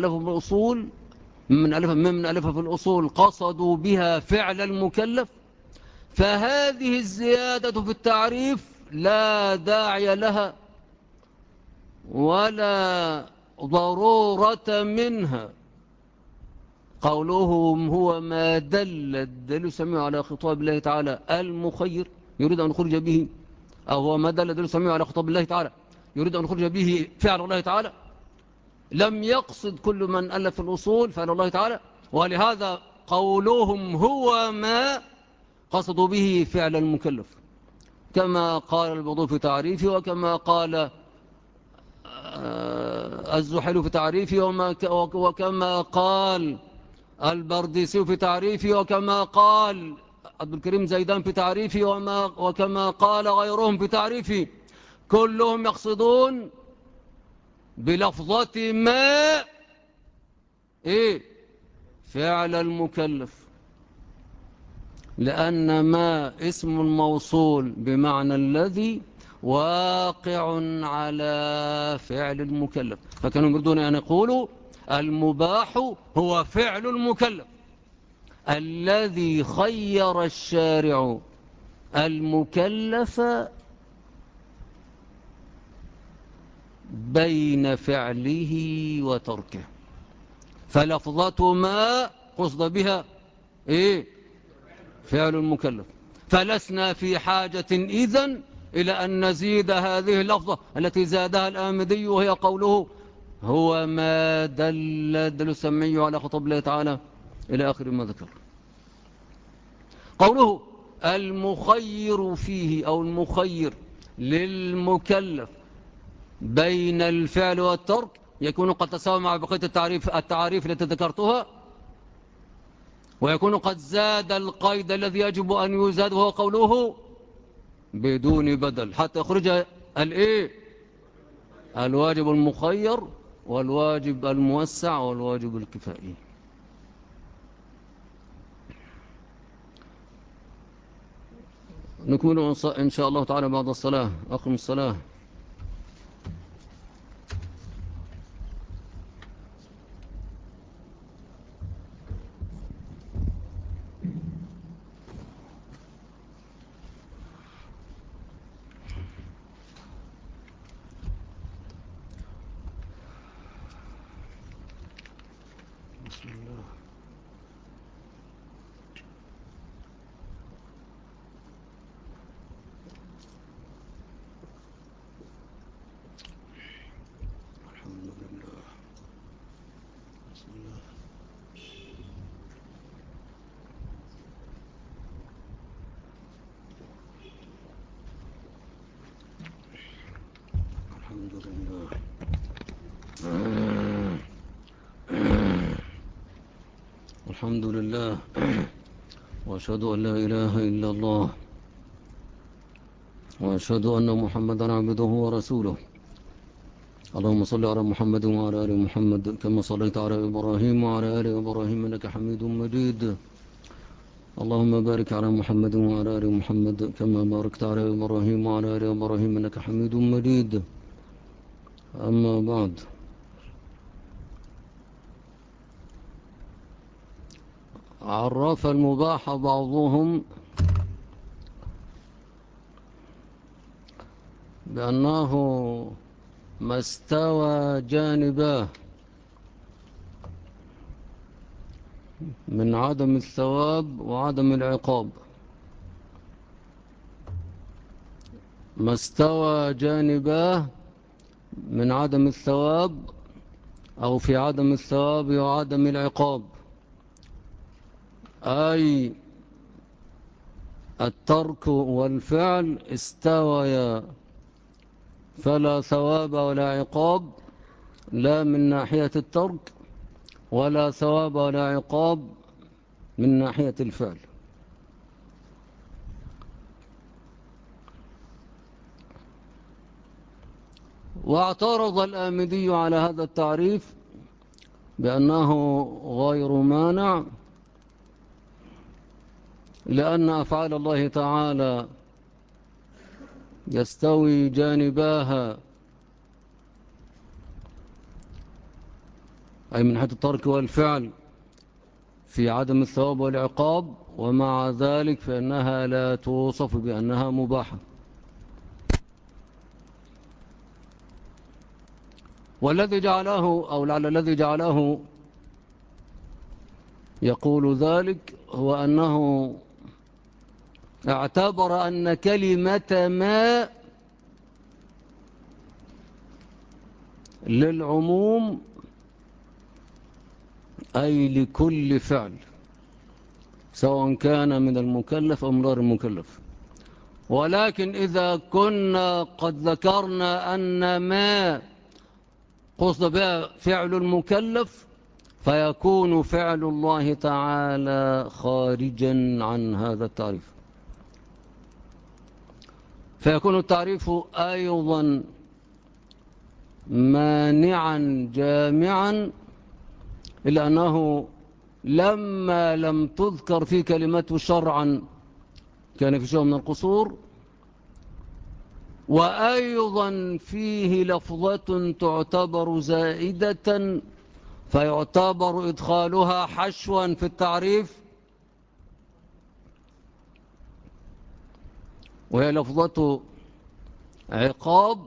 ألفها في الأصول قصدوا بها فعل المكلف، فهذه الزيادة في التعريف لا داعي لها ولا ضرورة منها. قولهم هو ما دل الدليل السميع على خطاب الله تعالى المخير يريد أن يخرج به، أو هو ما دل الدليل السميع على خطاب الله تعالى يريد أن يخرج به فعل الله تعالى، لم يقصد كل من ألف الأصول فعل الله تعالى. ولهذا قولهم هو ما قصدوا به فعل المكلف، كما قال البضو في تعريفه، وكما قال الزحل في تعريفه، وكما قال البرديسي في تعريفه، وكما قال عبد الكريم زيدان في تعريفه، وكما قال غيرهم في تعريفه. كلهم يقصدون بلفظة ما فعل المكلف، لأن ما اسم موصول بمعنى الذي واقع على فعل المكلف. فكانوا يريدون أن يقولوا المباح هو فعل المكلف الذي خير الشارع المكلف بين فعله وتركه. فلفظة ما قصد بها فعل المكلف. فلسنا في حاجة إذن إلى أن نزيد هذه اللفظة التي زادها الآمدي، وهي قوله هو ما دل الدليل السمعي على خطاب الله تعالى إلى آخر ما ذكر. قوله المخير فيه أو المخير للمكلف بين الفعل والترك يكون قد تساوى مع بقية التعاريف التي ذكرتها. ويكون قد زاد القيد الذي يجب أن يزاد، وهو قوله بدون بدل، حتى يخرج الإيه؟ الواجب المخير والواجب الموسع والواجب الكفائي. نكمل إن شاء الله تعالى بعد الصلاة. أقم الصلاة. بسم الله. الحمد لله. بسم الله. الحمد لله. الحمد لله. وأشهد أن لا إله إلا الله، وأشهد أن محمدا عبده ورسوله. اللهم صل على محمد وعلى آل محمد كما صليت على إبراهيم وعلى آل إبراهيم إنك حميد مجيد. اللهم بارك على محمد وعلى آل محمد كما باركت على إبراهيم وعلى آل إبراهيم إنك حميد مجيد. أما بعد، عرف المباح بعضهم بأنه ما استوى جانباه من عدم الثواب وعدم العقاب. ما استوى جانباه من عدم الثواب أو في عدم الثواب وعدم العقاب، أي الترك والفعل استويا، فلا ثواب ولا عقاب، لا من ناحية الترك ولا ثواب ولا عقاب من ناحية الفعل. واعترض الآمدي على هذا التعريف بأنه غير مانع، لأن أفعال الله تعالى يستوي جانباها، أي من حيث الترك والفعل، في عدم الثواب والعقاب، ومع ذلك فإنها لا توصف بأنها مباحة. والذي جعله أو لعل الذي جعله يقول ذلك هو أنه اعتبر أن كلمة ما للعموم، أي لكل فعل، سواء كان من المكلف أو من غير المكلف. ولكن إذا كنا قد ذكرنا أن ما قصد بها فعل المكلف، فيكون فعل الله تعالى خارجا عن هذا التعريف، فيكون التعريف أيضا مانعا جامعا، إلا أنه لما لم تذكر في كلمته شرعا كان في شيء من القصور، وأيضا فيه لفظة تعتبر زائدة فيعتبر إدخالها حشوا في التعريف، وهي لفظة عقاب.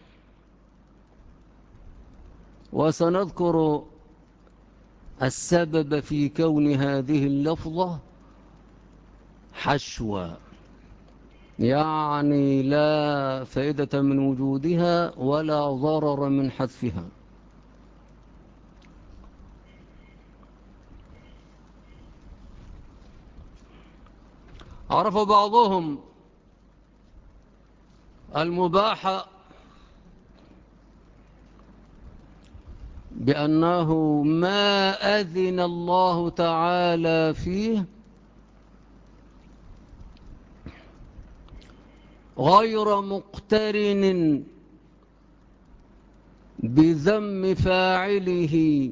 وسنذكر السبب في كون هذه اللفظة حشوا، يعني لا فائدة من وجودها ولا ضرر من حذفها. عرف بعضهم المباح بأنه ما أذن الله تعالى فيه غير مقترن بذم فاعله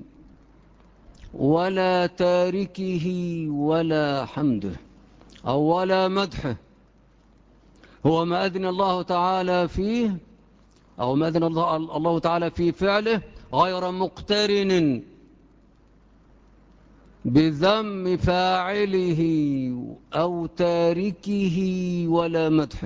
ولا تاركه ولا حمده أو ولا مدحه. هو ما أذن الله تعالى فيه أو ما أذن الله تعالى في فعله غير مقترن بذم فاعله أو تاركه ولا مدحه.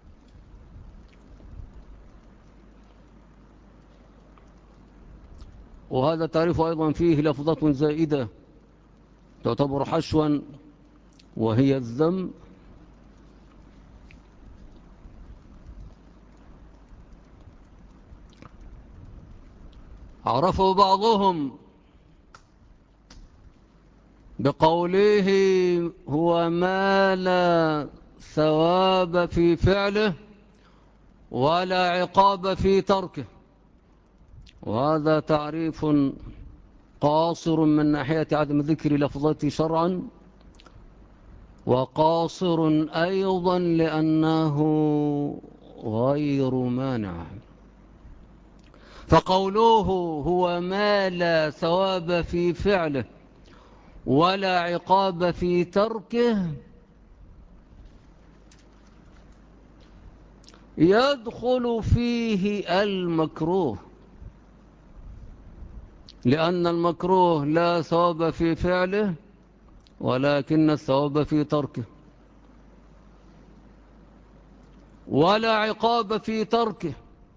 وهذا تعريف أيضا فيه لفظة زائدة تعتبر حشوا، وهي الذم عرفه بعضهم بقوله هو ما لا ثواب في فعله ولا عقاب في تركه. وهذا تعريف قاصر من ناحية عدم ذكر لفظته شرعا، وقاصر أيضا لأنه غير مانع. فقوله هو ما لا ثواب في فعله ولا عقاب في تركه يدخل فيه المكروه، لأن المكروه لا ثواب في فعله ولكن الثواب في تركه، ولا عقاب في تركه،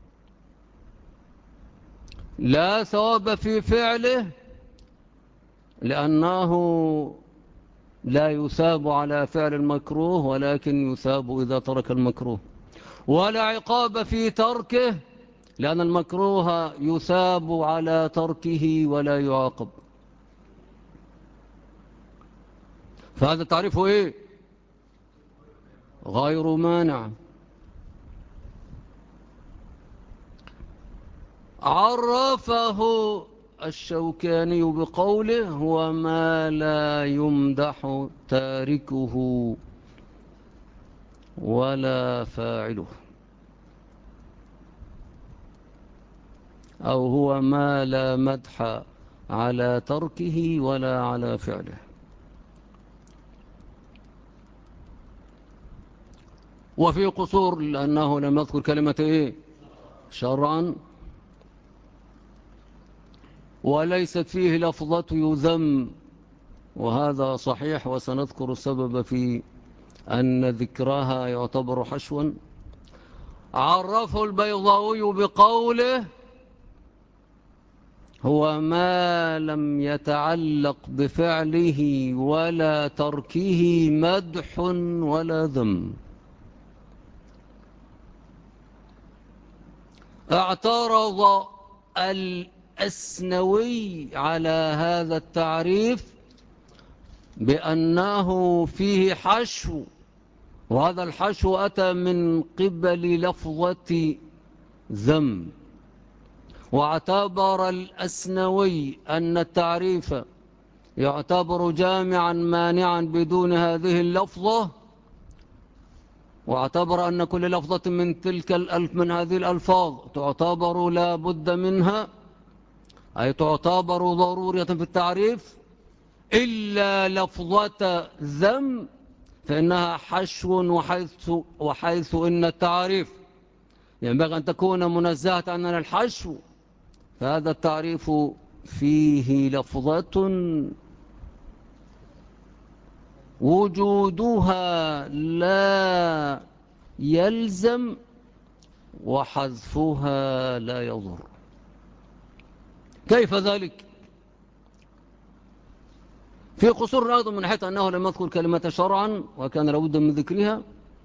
لا ثواب في فعله لأنه لا يثاب على فعل المكروه ولكن يثاب إذا ترك المكروه، ولا عقاب في تركه لأن المكروه يثاب على تركه ولا يعاقب. فهذا تعريفه إيه؟ غير مانع. عرفه الشوكاني بقوله هو ما لا يمدح تاركه ولا فاعله، أو هو ما لا مدح على تركه ولا على فعله. وفي قصور لأنه لم يذكر كلمة إيه؟ شرعا، وليست فيه لفظة يذم، وهذا صحيح، وسنذكر السبب في أن ذكرها يعتبر حشوا. عرفه البيضاوي بقوله هو ما لم يتعلق بفعله ولا تركه مدح ولا ذم. اعترض الأسنوي على هذا التعريف بأنه فيه حشو، وهذا الحشو أتى من قبل لفظة ذم. واعتبر الأسنوي أن التعريف يعتبر جامعا مانعا بدون هذه اللفظة، واعتبر أن كل لفظة من هذه الألفاظ تعتبر لا بد منها، أي تعتبر ضرورية في التعريف، إلا لفظة ذم فإنها حشو، وحيث إن التعريف ينبغي أن تكون منزهة عن الحشو، فهذا التعريف فيه لفظة وجودها لا يلزم وحذفها لا يضر. كيف ذلك؟ في قصور أيضا من حيث أنه لم يذكر كلمة شرعا وكان لابد من ذكرها.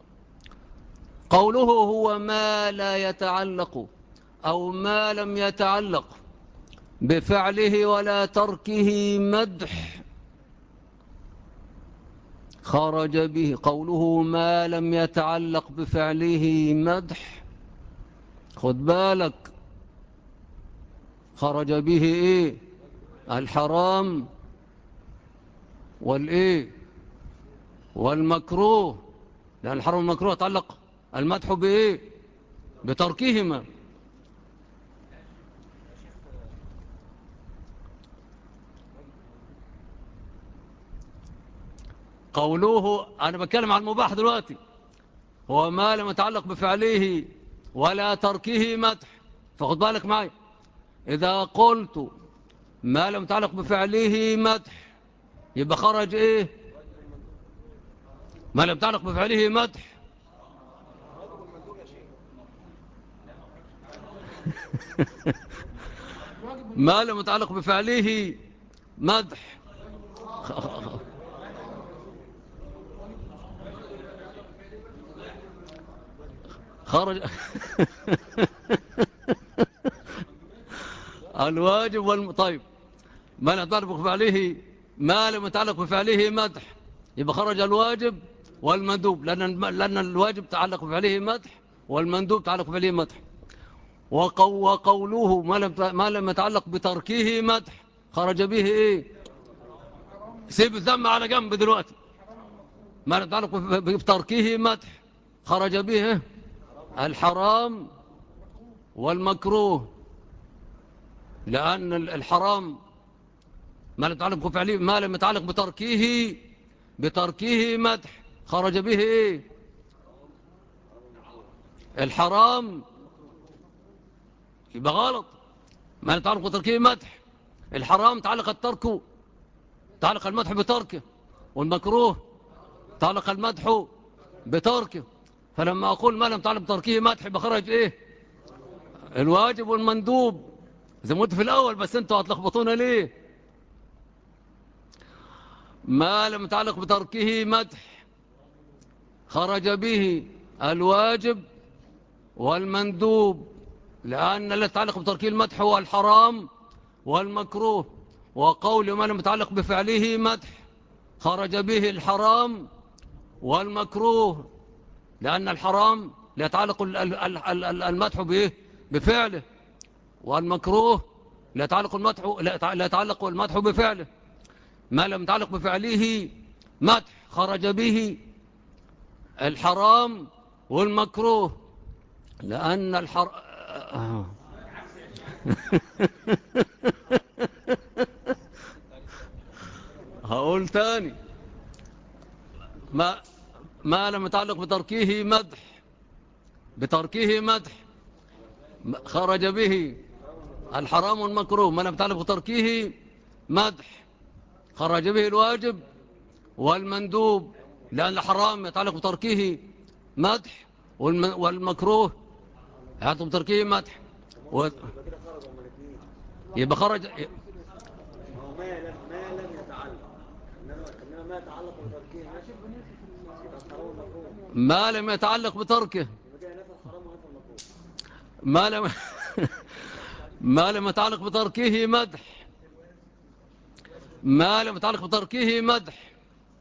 قوله هو ما لا يتعلق أو ما لم يتعلق بفعله ولا تركه مدح خرج به. قوله ما لم يتعلق بفعله مدح، خد بالك، خرج به إيه؟ الحرام والإيه؟ والمكروه، لأن الحرام والمكروه يتعلق المدح بإيه؟ بتركهما. قوله، أنا بتكلم عن المباح دلوقتي، هو ما لم يتعلق بفعله ولا تركه مدح. فخد بالك معي، إذا قلت ما لم يتعلق بفعله مدح يبقى خرج إيه؟ ما لم يتعلق بفعله مدح ما لم يتعلق بفعله مدح خرج الواجب طيب، ما لم يتعلق بفعله، ما لم يتعلق بفعله مدح يبقى خرج الواجب والمندوب، لأن الواجب تعلق بفعله مدح والمندوب تعلق بفعله مدح. وقوله ما لم يتعلق بتركه مدح خرج به إيه؟ سيب الذم على جنب دلوقتي. ما لم يتعلق بتركه مدح خرج به الحرام والمكروه، لأن الحرام ما لم يتعلق بفعله، ما لم يتعلق بتركه مدح خرج به إيه؟ الحرام. يبقى غلط. ما يتعلق بتركه مدح، الحرام تعلق المدح بتركه، والمكروه تعلق المدح بتركه. فلما أقول ما لم يتعلق بتركه مدح بخرج إيه؟ الواجب والمندوب، زي ما قلت في الأول، بس أنتوا هتلخبطونا ليه؟ ما لم يتعلق بتركه مدح خرج به الواجب والمندوب، لأن الذي يتعلق بتركه المدح هو الحرام والمكروه. وقول ما لم يتعلق بفعله مدح خرج به الحرام والمكروه، لأن الحرام لا يتعلق المدح به بفعله، والمكروه لا يتعلق المدح بفعله. ما لم يتعلق بفعله مدح خرج به الحرام والمكروه، لأن هقول تاني. ما, ما لم يتعلق بتركه مدح خرج به الحرام والمكروه. ما لم يتعلق بتركه مدح خرج به الواجب والمندوب، لأن الحرام يتعلق بتركه مدح والمكروه يتعلق بتركه مدح يبقى خرج. ما لم يتعلق بتركه ما لم ما لم يتعلق بتركه مدح ما لم يتعلق بتركه مدح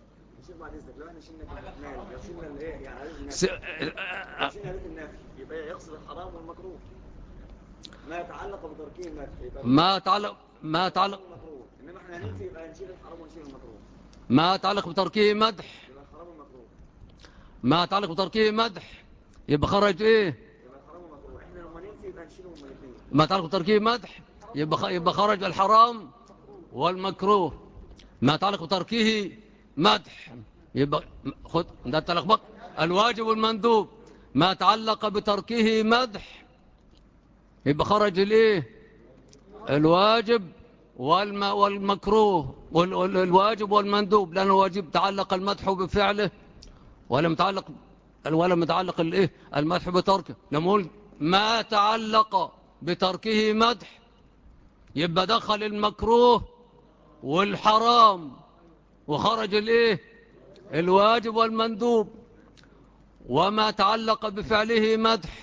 يبقى يقصد الحرام والمكروه. ما يتعلق بتركه المدح ما يتعلق انما احنا هننفي يبقى نشيل الحرام ونشيل المكروه. ما يتعلق بتركه مدح يبقى الحرام والمكروه. ما يتعلق بتركه مدح يبقى خرج ايه؟ يبقى الحرام والمكروه. احنا لما ننفي يبقى نشيلهم الاثنين. ما يتعلق بتركه مدح يبقى خرج الحرام والمكروه. ما يتعلق بتركه مدح يبقى خد ده التلخبط. الواجب والمندوب ما تعلق بتركه مدح يبقى خرج الايه؟ الواجب والمكروه والواجب والمندوب، لأن الواجب تعلق المدح بفعله ولم يتعلق الايه؟ المدح بتركه. نقول ما تعلق بتركه مدح يبقى دخل المكروه والحرام وخرج الايه؟ الواجب والمندوب. وما تعلق بفعله مدح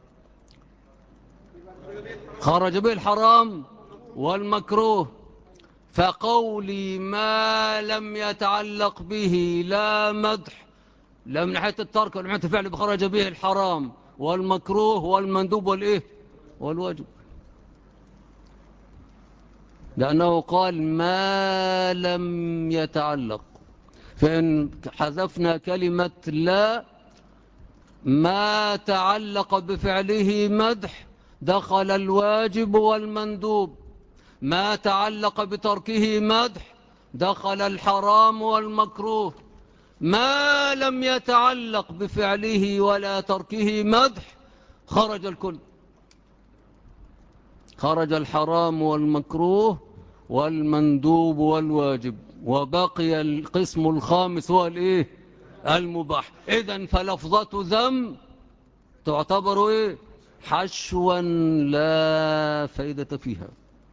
خرج به الحرام والمكروه. فقولي ما لم يتعلق به لا مدح لا من ناحية الترك ولا من ناحية الفعل بخرج به الحرام والمكروه والمندوب والايه؟ والواجب. لأنه قال ما لم يتعلق. فإن حذفنا كلمة لا ما تعلق بفعله مدح دخل الواجب والمندوب، ما تعلق بتركه مدح دخل الحرام والمكروه، ما لم يتعلق بفعله ولا تركه مدح خرج الكل، خرج الحرام والمكروه والمندوب والواجب، وبقي القسم الخامس هو الايه؟ المباح. إذن فلفظة ذم تعتبر ايه؟ حشوا لا فائدة فيها.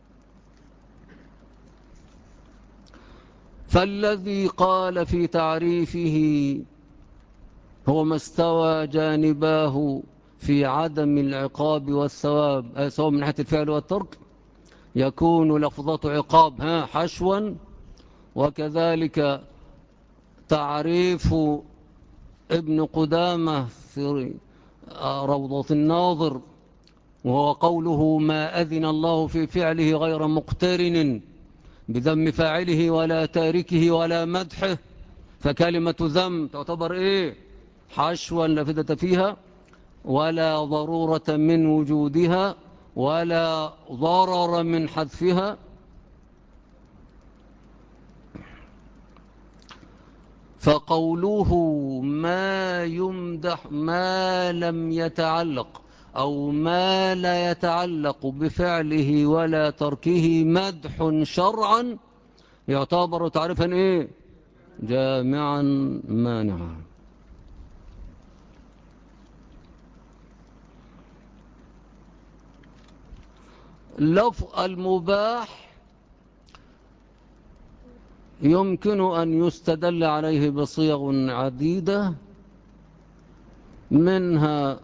فالذي قال في تعريفه هو ما استوى جانباه في عدم العقاب والثواب، سواء من ناحية الفعل والترك، يكون لفظة عقاب حشوا. وكذلك تعريف ابن قدامة في روضة الناظر، وهو قوله ما أذن الله في فعله غير مقترن بذم فاعله ولا تاركه ولا مدحه، فكلمة ذم تعتبر ايه؟ حشوا لا فائدة فيها ولا ضرورة من وجودها ولا ضرر من حذفها. فقوله ما يمدح ما لم يتعلق أو ما لا يتعلق بفعله ولا تركه مدح شرعا يعتبر تعريفا ايه؟ جامعا مانعا. لفظ المباح يمكن أن يستدل عليه بصيغ عديدة، منها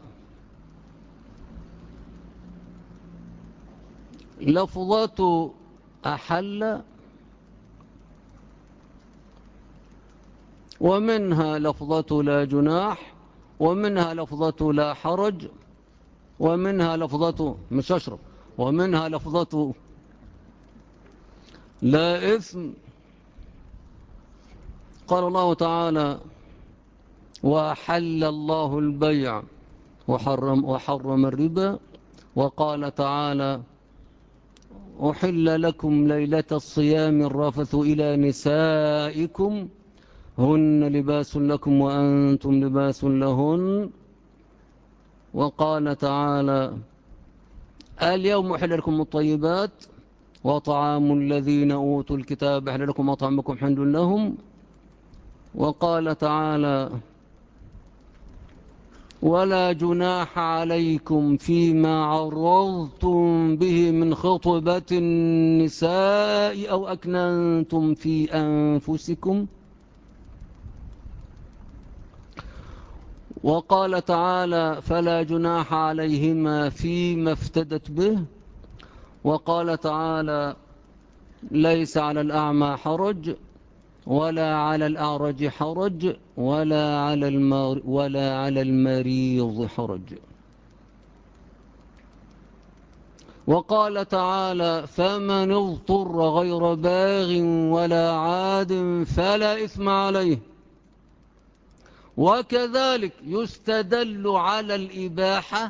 لفظة أحل، ومنها لفظة لا جناح، ومنها لفظة لا حرج، ومنها لفظة مش أشرب، ومنها لفظة لا إثم. قال الله تعالى وأحل الله البيع وحرم الربا. وقال تعالى أحل لكم ليلة الصيام الرفث إلى نسائكم هن لباس لكم وأنتم لباس لهن. وقال تعالى اليوم أحل لكم الطيبات وطعام الذين أوتوا الكتاب حل لكم وطعامكم حل لهم. وقال تعالى ولا جناح عليكم فيما عرضتم به من خطبة النساء أو أكننتم في أنفسكم. وقال تعالى فلا جناح عليهما فيما افتدت به. وقال تعالى ليس على الأعمى حرج ولا على الأعرج حرج ولا على المريض حرج. وقال تعالى فمن اضطر غير باغ ولا عاد فلا إثم عليه. وكذلك يستدل على الإباحة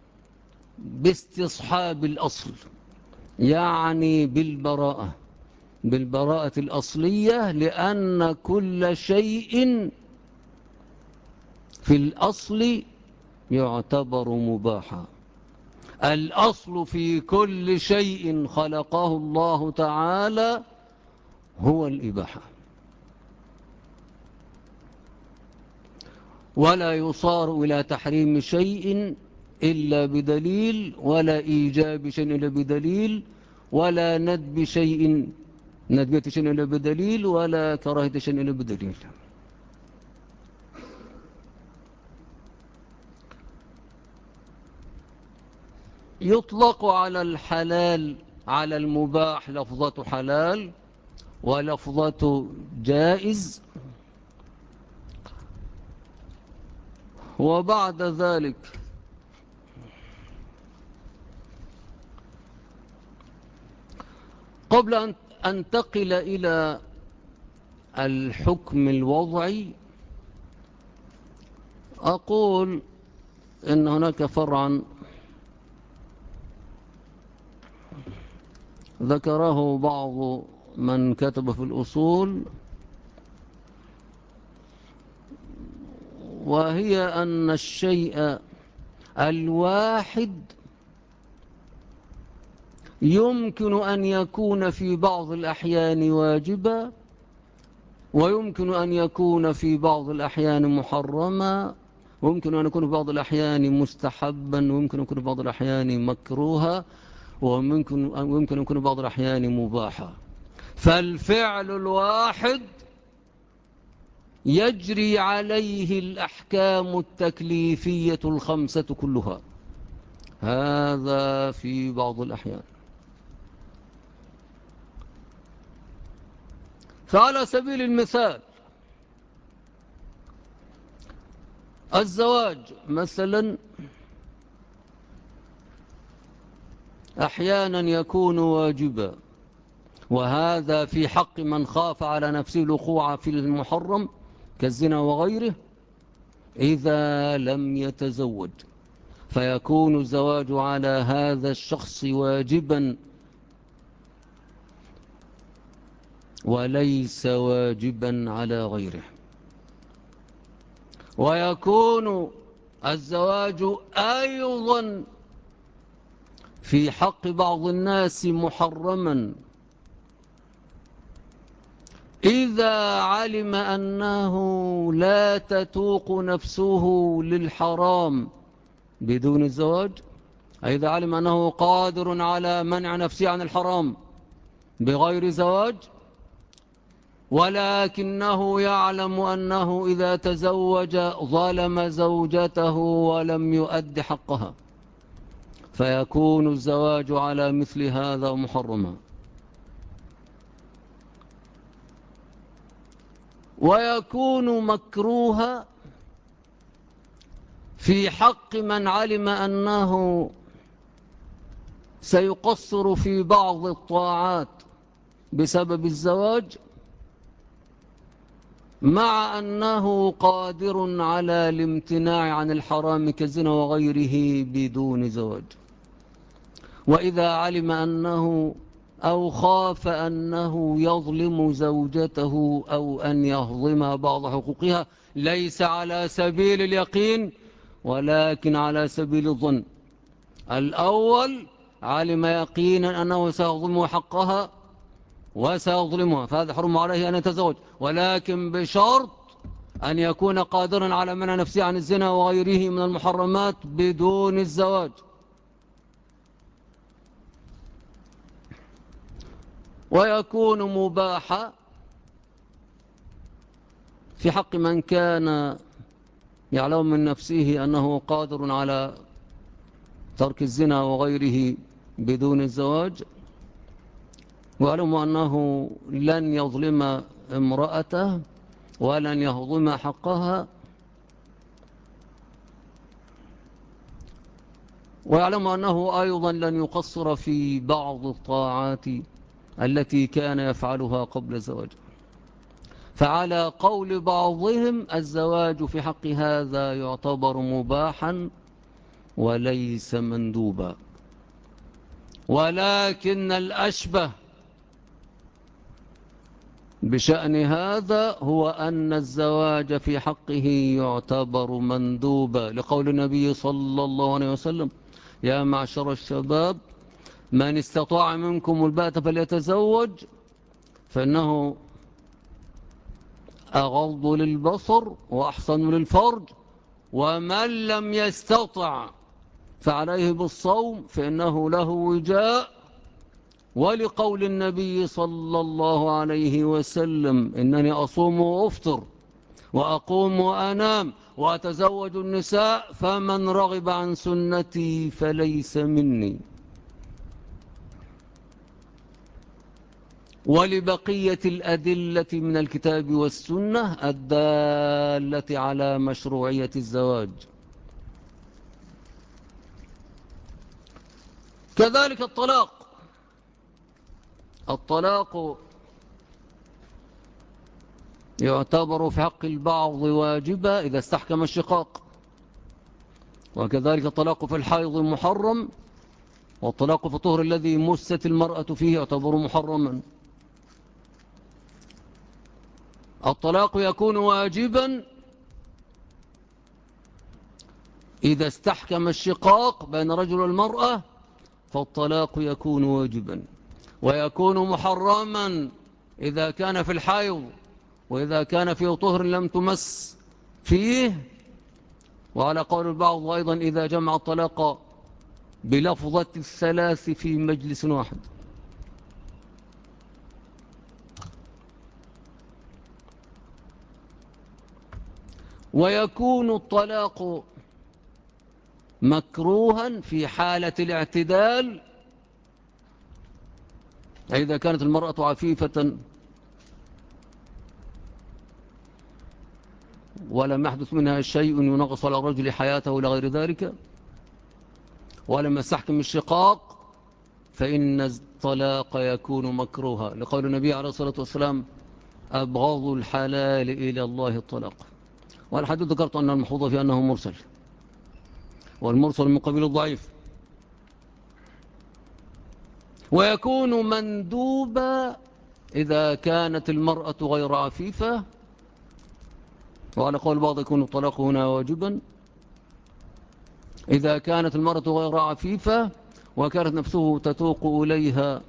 باستصحاب الأصل، يعني بالبراءة الأصلية، لأن كل شيء في الأصل يعتبر مباحا. الأصل في كل شيء خلقه الله تعالى هو الإباحة، ولا يصار إلى تحريم شيء إلا بدليل، ولا إيجاب شيء إلا بدليل، ولا ندب شيء ندبة شيء إلا بدليل، ولا كراهة شيء إلا بدليل. يطلق على الحلال على المباح لفظة حلال ولفظة جائز. وبعد ذلك قبل أن أنتقل إلى الحكم الوضعي أقول إن هناك فرعا ذكره بعض من كتب في الأصول، وهي أن الشيء الواحد يمكن أن يكون في بعض الأحيان واجبا، ويمكن أن يكون في بعض الأحيان محرما، ويمكن أن يكون في بعض الأحيان مستحبا، ويمكن أن يكون في بعض الأحيان مكروها، ويمكن أن يكون في بعض الأحيان مباحا. فالفعل الواحد يجري عليه الأحكام التكليفية الخمسة كلها، هذا في بعض الأحيان. فعلى سبيل المثال الزواج مثلا أحيانا يكون واجبا، وهذا في حق من خاف على نفسه الوقوع في المحرم كالزنا وغيره إذا لم يتزوج، فيكون الزواج على هذا الشخص واجبا وليس واجبا على غيره. ويكون الزواج أيضا في حق بعض الناس محرما إذا علم أنه لا تتوق نفسه للحرام بدون الزواج، إذا علم أنه قادر على منع نفسه عن الحرام بغير زواج، ولكنه يعلم أنه إذا تزوج ظلم زوجته ولم يؤد حقها، فيكون الزواج على مثل هذا محرما. ويكون مكروها في حق من علم أنه سيقصر في بعض الطاعات بسبب الزواج مع أنه قادر على الامتناع عن الحرام كالزنا وغيره بدون زواج. وإذا علم أنه أو خاف أنه يظلم زوجته أو أن يهضم بعض حقوقها ليس على سبيل اليقين ولكن على سبيل الظن. الأول علم يقينا أنه سيظلم حقها وسيظلمها، فهذا حرم عليه أن يتزوج، ولكن بشرط أن يكون قادرا على منع نفسه عن الزنا وغيره من المحرمات بدون الزواج. ويكون مباحا في حق من كان يعلم من نفسه أنه قادر على ترك الزنا وغيره بدون الزواج، ويعلم أنه لن يظلم امرأته ولن يهضم حقها، ويعلم أنه أيضا لن يقصر في بعض الطاعات التي كان يفعلها قبل الزواج. فعلى قول بعضهم الزواج في حق هذا يعتبر مباحا وليس مندوبا، ولكن الأشبه بشأن هذا هو أن الزواج في حقه يعتبر مندوبا، لقول النبي صلى الله عليه وسلم: يا معشر الشباب من استطاع منكم الباءة فليتزوج فإنه أغض للبصر وأحصن للفرج، ومن لم يستطع فعليه بالصوم فإنه له وجاء، ولقول النبي صلى الله عليه وسلم: إنني أصوم وأفطر وأقوم وأنام وأتزوج النساء فمن رغب عن سنتي فليس مني. ولبقية الأدلة من الكتاب والسنة الدالة على مشروعية الزواج. كذلك الطلاق، الطلاق يعتبر في حق البعض واجبا إذا استحكم الشقاق، وكذلك الطلاق في الحيض محرم، والطلاق في الطهر الذي مست المرأة فيه يعتبر محرما. الطلاق يكون واجبا إذا استحكم الشقاق بين رجل والمرأة، فالطلاق يكون واجبا، ويكون محرما إذا كان في الحيض، وإذا كان في طهر لم تمس فيه. وعلى قول البعض أيضا إذا جمع الطلاق بلفظة الثلاث في مجلس واحد. ويكون الطلاق مكروها في حالة الاعتدال، إذا كانت المرأة عفيفة ولم يحدث منها شيء ينغص على الرجل حياته إلى غير ذلك، ولم يستحكم الشقاق، فإن الطلاق يكون مكروها، لقول النبي عليه الصلاة والسلام أبغض الحلال إلى الله الطلاق. والحديث ذكرت أن المحفوظ في أنه مرسل، والمرسل من قبيل الضعيف. ويكون مندوبا إذا كانت المرأة غير عفيفة، وعلى قول بعض يكون الطلاق هنا واجبا إذا كانت المرأة غير عفيفة وكانت نفسه تتوق إليها،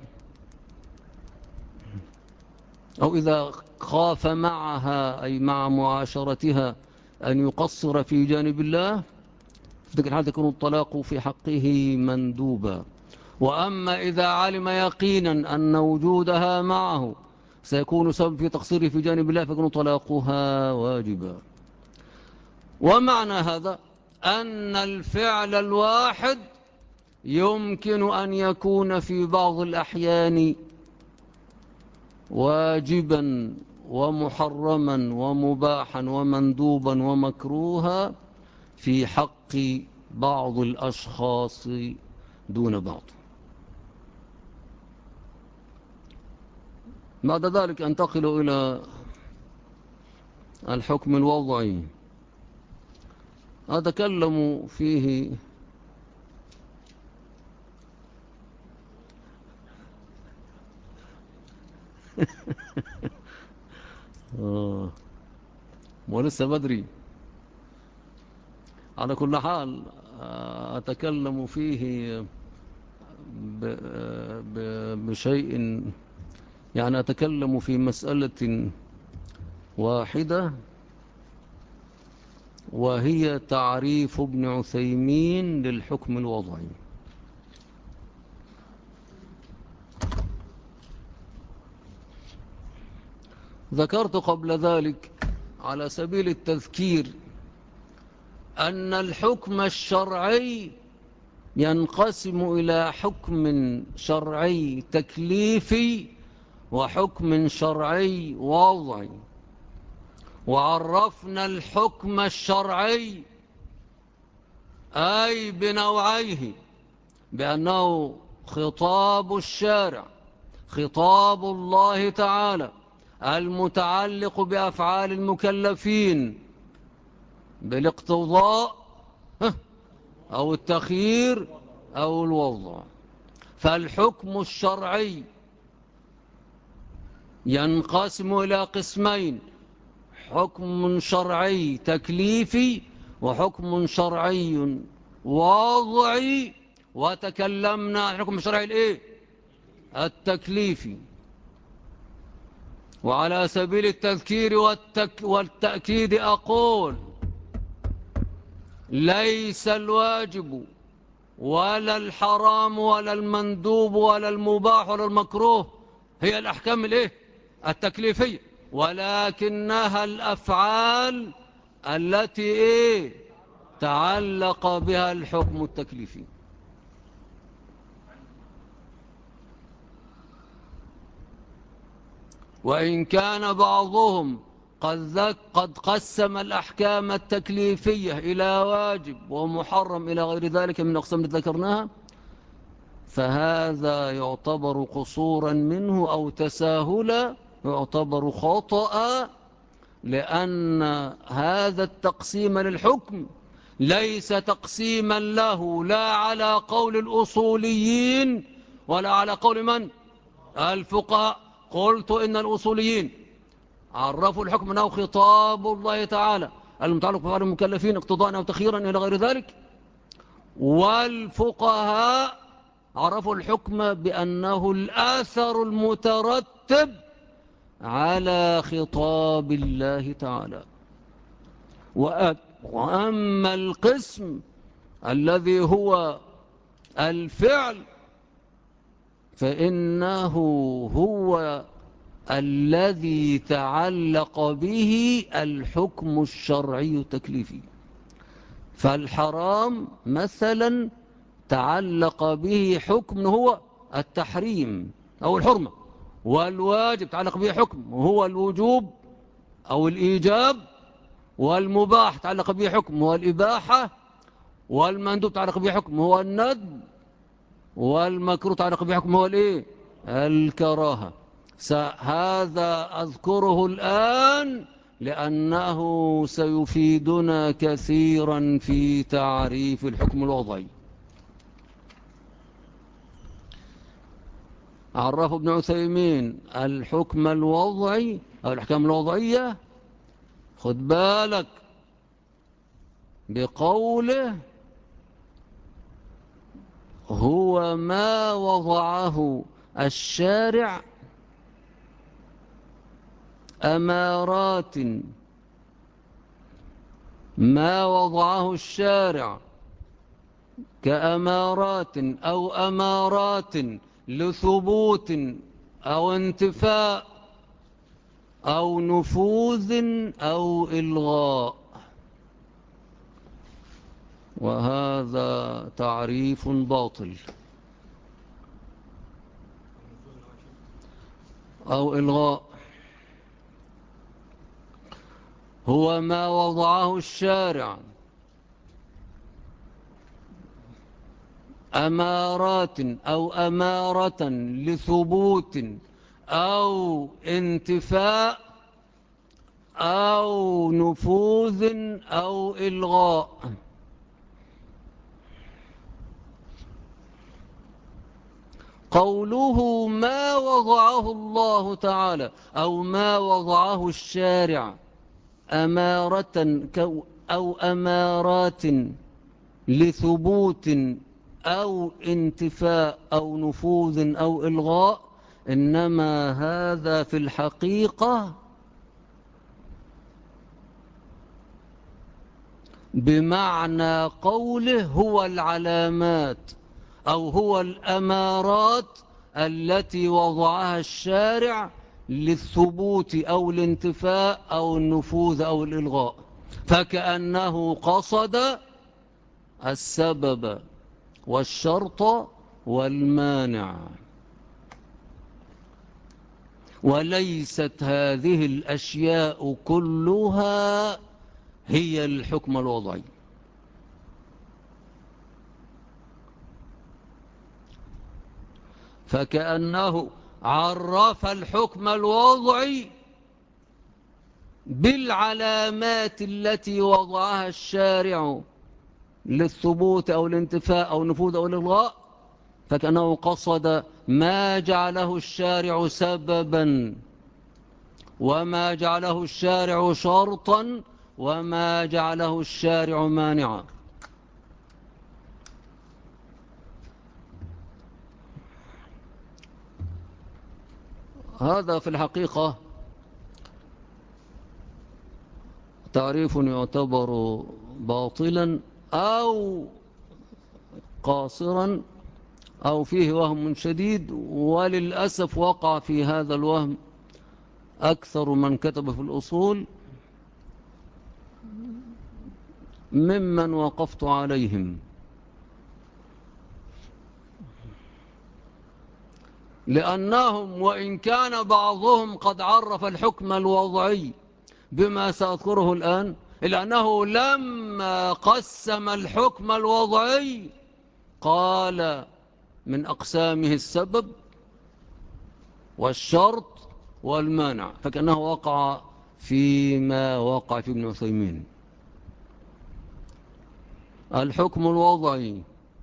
أو إذا خاف معها أي مع معاشرتها أن يقصر في جانب الله، في تلك الحال يكون الطلاق في حقه مندوبا. وأما إذا علم يقينا أن وجودها معه سيكون سبب في تقصيره في جانب الله، فيكون طلاقها واجبا. ومعنى هذا أن الفعل الواحد يمكن أن يكون في بعض الأحيان واجبا ومحرما ومباحا ومندوبا ومكروها في حق بعض الأشخاص دون بعض. بعد ذلك أنتقل إلى الحكم الوضعي، أتكلم فيه ولسه بدري. على كل حال أتكلم فيه بشيء، يعني أتكلم في مسألة واحدة، وهي تعريف ابن عثيمين للحكم الوضعي. ذكرت قبل ذلك على سبيل التذكير أن الحكم الشرعي ينقسم إلى حكم شرعي تكليفي وحكم شرعي وضعي. وعرفنا الحكم الشرعي أي بنوعيه، بأنه خطاب الشارع، خطاب الله تعالى المتعلق بأفعال المكلفين بالاقتضاء أو التخيير أو الوضع. فالحكم الشرعي ينقسم إلى قسمين: حكم شرعي تكليفي وحكم شرعي وضعي. وتكلمنا عن الحكم الشرعي التكليفي. وعلى سبيل التذكير والتأكيد أقول: ليس الواجب ولا الحرام ولا المندوب ولا المباح ولا المكروه هي الأحكام التكليفية، ولكنها الأفعال التي تعلق بها الحكم التكليفي. وإن كان بعضهم قد قسم الأحكام التكليفية إلى واجب ومحرم إلى غير ذلك من أقسام التي ذكرناها، فهذا يعتبر قصورا منه أو تساهلا، يعتبر خطأ، لأن هذا التقسيم للحكم ليس تقسيما له لا على قول الأصوليين ولا على قول من؟ الفقهاء. قلت إن الأصوليين عرفوا الحكم أنه خطاب الله تعالى المتعلق بأفعال المكلفين اقتضاء أو تخييرا إلى غير ذلك، والفقهاء عرفوا الحكم بأنه الآثر المترتب على خطاب الله تعالى. وأما القسم الذي هو الفعل فإنه هو الذي تعلق به الحكم الشرعي التكليفي. فالحرام مثلا تعلق به حكم هو التحريم أو الحرمة، والواجب تعلق به حكم هو الوجوب أو الإيجاب، والمباح تعلق به حكم هو الإباحة، والمندوب تعلق به حكم هو الندب، والمكروه تعلق به حكم هو الإيه؟ الكراهة. هذا أذكره الآن لأنه سيفيدنا كثيرا في تعريف الحكم الوضعي. عرف ابن عثيمين الحكم الوضعي أو الأحكام الوضعية، خد بالك بقوله هو ما وضعه الشارع أمارات، ما وضعه الشارع كأمارات أو أمارات لثبوت أو انتفاء أو نفوذ أو إلغاء. وهذا تعريف باطل. أو إلغاء هو ما وضعه الشارع أمارات أو أمارة لثبوت أو انتفاء أو نفوذ أو إلغاء. قوله ما وضعه الله تعالى أو ما وضعه الشارع أمارة أو أمارات لثبوت أو انتفاء أو نفوذ أو إلغاء، إنما هذا في الحقيقة بمعنى قوله هو العلامات أو هو الأمارات التي وضعها الشارع للثبوت أو الانتفاء أو النفوذ أو الإلغاء، فكأنه قصد السبب والشرط والمانع، وليست هذه الأشياء كلها هي الحكم الوضعي. فكأنه عرف الحكم الوضعي بالعلامات التي وضعها الشارع للثبوت أو الانتفاء أو النفوذ أو الإلغاء، فكأنه قصد ما جعله الشارع سببا وما جعله الشارع شرطا وما جعله الشارع مانعا. هذا في الحقيقة تعريف يعتبر باطلا أو قاصرا أو فيه وهم شديد، وللأسف وقع في هذا الوهم أكثر من كتب في الأصول ممن وقفت عليهم، لأنهم وإن كان بعضهم قد عرف الحكم الوضعي بما سأذكره الآن، إلا أنه لما قسم الحكم الوضعي قال من أقسامه السبب والشرط والمانع، فكأنه وقع فيما وقع في ابن عثيمين. الحكم الوضعي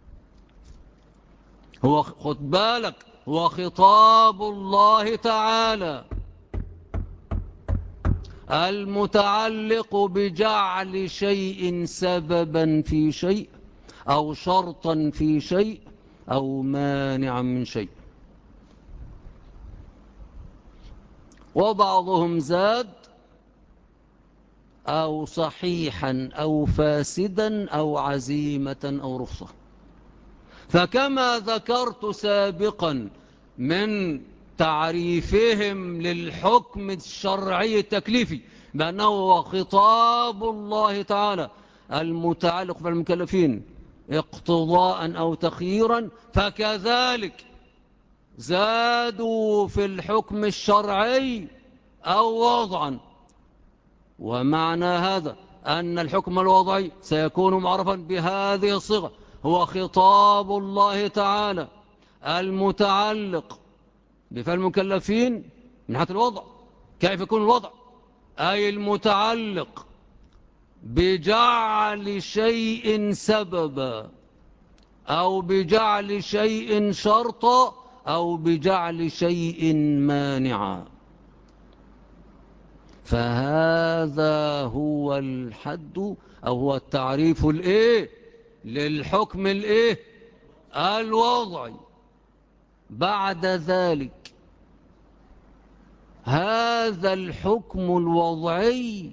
هو، خد بالك، هو خطاب الله تعالى المتعلق بجعل شيء سببا في شيء أو شرطا في شيء أو مانعا من شيء. وبعضهم زاد أو صحيحا أو فاسدا أو عزيمة أو رخصة. فكما ذكرت سابقا من تعريفهم للحكم الشرعي التكليفي بأنه هو خطاب الله تعالى المتعلق بالمكلفين اقتضاء أو تخييرا، فكذلك زادوا في الحكم الشرعي أو وضعا. ومعنى هذا أن الحكم الوضعي سيكون معرفا بهذه الصيغة، هو خطاب الله تعالى المتعلق بفعل المكلفين من حيث الوضع. كيف يكون الوضع؟ أي المتعلق بجعل شيء سببا أو بجعل شيء شرطا أو بجعل شيء مانعا. فهذا هو الحد أو هو التعريف للحكم الوضعي. بعد ذلك هذا الحكم الوضعي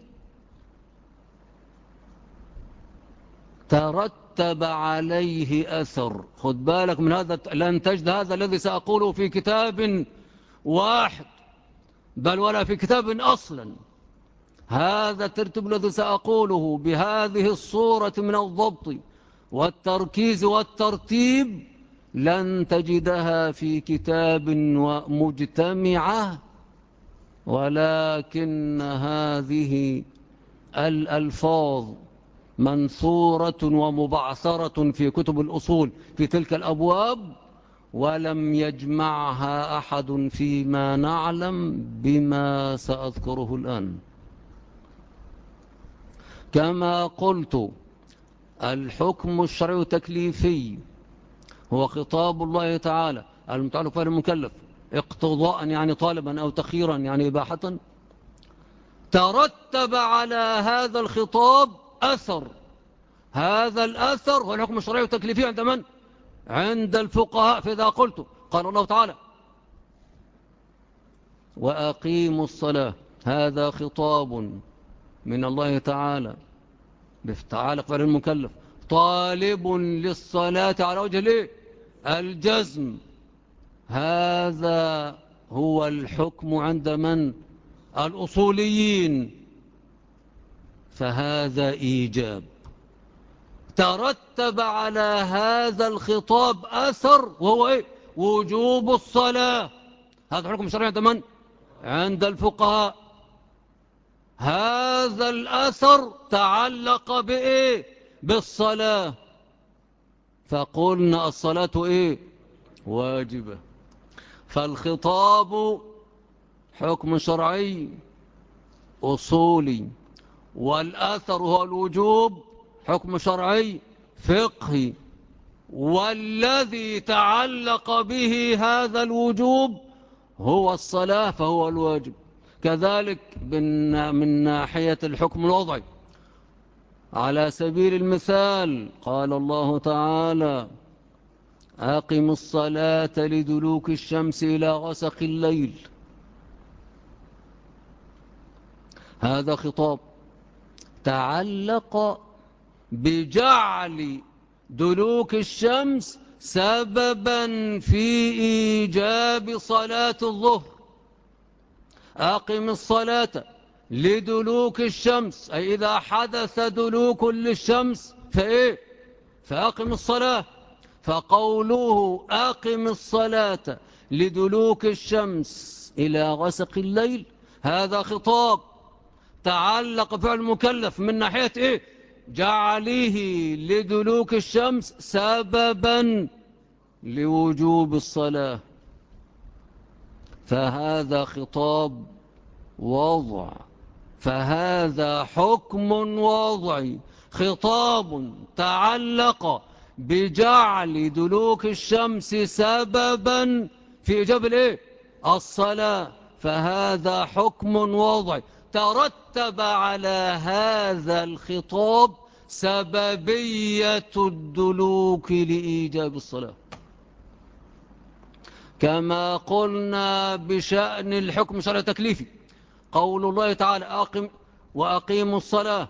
ترتب عليه أثر. خد بالك من هذا، لن تجد هذا الذي سأقوله في كتاب واحد بل ولا في كتاب أصلا. هذا الترتيب الذي سأقوله بهذه الصورة من الضبط والتركيز والترتيب لن تجدها في كتاب مجتمعة، ولكن هذه الألفاظ منثورة ومبعثرة في كتب الأصول في تلك الأبواب، ولم يجمعها أحد فيما نعلم بما سأذكره الآن. كما قلت، الحكم الشرعي التكليفي هو خطاب الله تعالى المتعلق بفعل المكلف اقتضاء يعني طالبا أو تخييرا يعني إباحة. ترتب على هذا الخطاب أثر. هذا الأثر هو الحكم الشرعي التكليفي عند من؟ عند الفقهاء. فإذا قلت قال الله تعالى وأقيموا الصلاة، هذا خطاب من الله تعالى بتعالق بفعل المكلف طالب للصلاة على وجه الجزم. هذا هو الحكم عند من؟ الأصوليين. فهذا إيجاب. ترتب على هذا الخطاب أثر وهو وجوب الصلاة. هذا حكم شرعي عند من؟ عند الفقهاء. هذا الأثر تعلق بالصلاة، فقلنا الصلاة واجبة. فالخطاب حكم شرعي أصولي، والأثر هو الوجوب حكم شرعي فقهي، والذي تعلق به هذا الوجوب هو الصلاة فهو الواجب. كذلك من ناحية الحكم الوضعي، على سبيل المثال قال الله تعالى أقم الصلاة لدلوك الشمس إلى غسق الليل. هذا خطاب تعلق بجعل دلوك الشمس سببا في إيجاب صلاة الظهر. أقم الصلاة لدلوك الشمس، أي إذا حدث دلوك للشمس فأقم الصلاة. فقوله أقم الصلاة لدلوك الشمس إلى غسق الليل هذا خطاب تعلق فعل المكلف من ناحية جعله لدلوك الشمس سببا لوجوب الصلاة، فهذا خطاب وضع، فهذا حكم وضعي، خطاب تعلق بجعل دلوك الشمس سببا في إيجاب الايه الصلاة، فهذا حكم وضعي ترتب على هذا الخطاب سببية الدلوك لإيجاب الصلاة، كما قلنا بشأن الحكم الشرعي التكليفي. قول الله تعالى وأقيموا الصلاة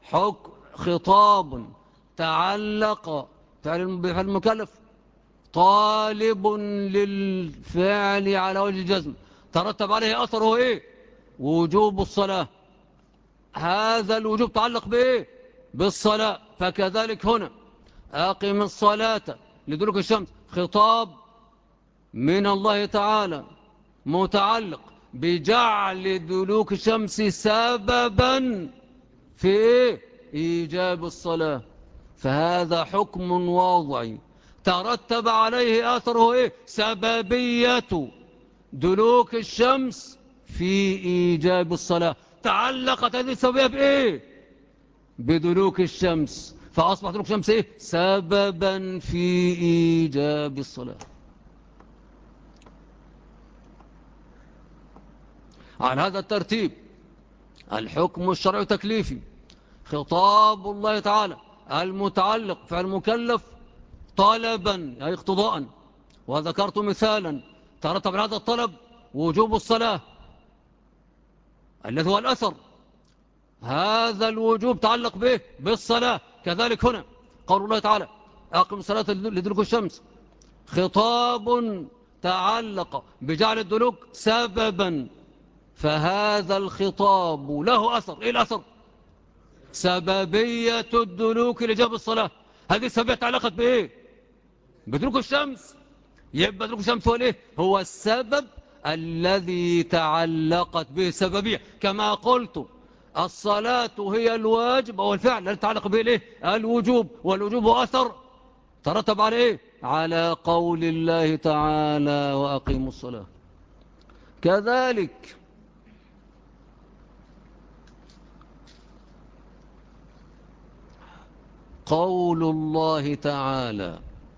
خطاب تعلق بفعل المكلف طالب للفعل على وجه الجزم، ترتب عليه أثره إيه؟ وجوب الصلاة. هذا الوجوب تعلق بإيه؟ بالصلاة. فكذلك هنا أقم الصلاة لدلوك الشمس خطاب من الله تعالى متعلق بجعل دلوك الشمس سببا في إيه؟ إيجاب الصلاة، فهذا حكم وضعي ترتب عليه آثره إيه؟ سببية دلوك الشمس في إيجاب الصلاة. تعلقت هذه السببية بإيه؟ بدلوك الشمس، فأصبح دلوك الشمس إيه؟ سببا في إيجاب الصلاة. على هذا الترتيب الحكم الشرعي التكليفي خطاب الله تعالى المتعلق فعل المكلف طلبا أي اقتضاء، وذكرت مثالا ترتب على هذا الطلب وجوب الصلاة الذي هو الأثر، هذا الوجوب تعلق به بالصلاة. كذلك هنا قول الله تعالى أقم الصلاة لدلوك الشمس خطاب تعلق بجعل الدلوك سببا، فهذا الخطاب له أثر. إيه الأثر؟ سببية الدلوك لإيجاب الصلاة. هذه السببية تعلقت بإيه؟ بدلوك الشمس. يبقى دلوك الشمس هو الإيه؟ هو السبب الذي تعلقت به السببية. كما قلت الصلاة هي الواجب أو الفعل الذي تعلق به الإيه؟ الوجوب، والوجوب أثر ترتب على إيه؟ على قول الله تعالى وأقيموا الصلاة. كذلك قول الله تعالى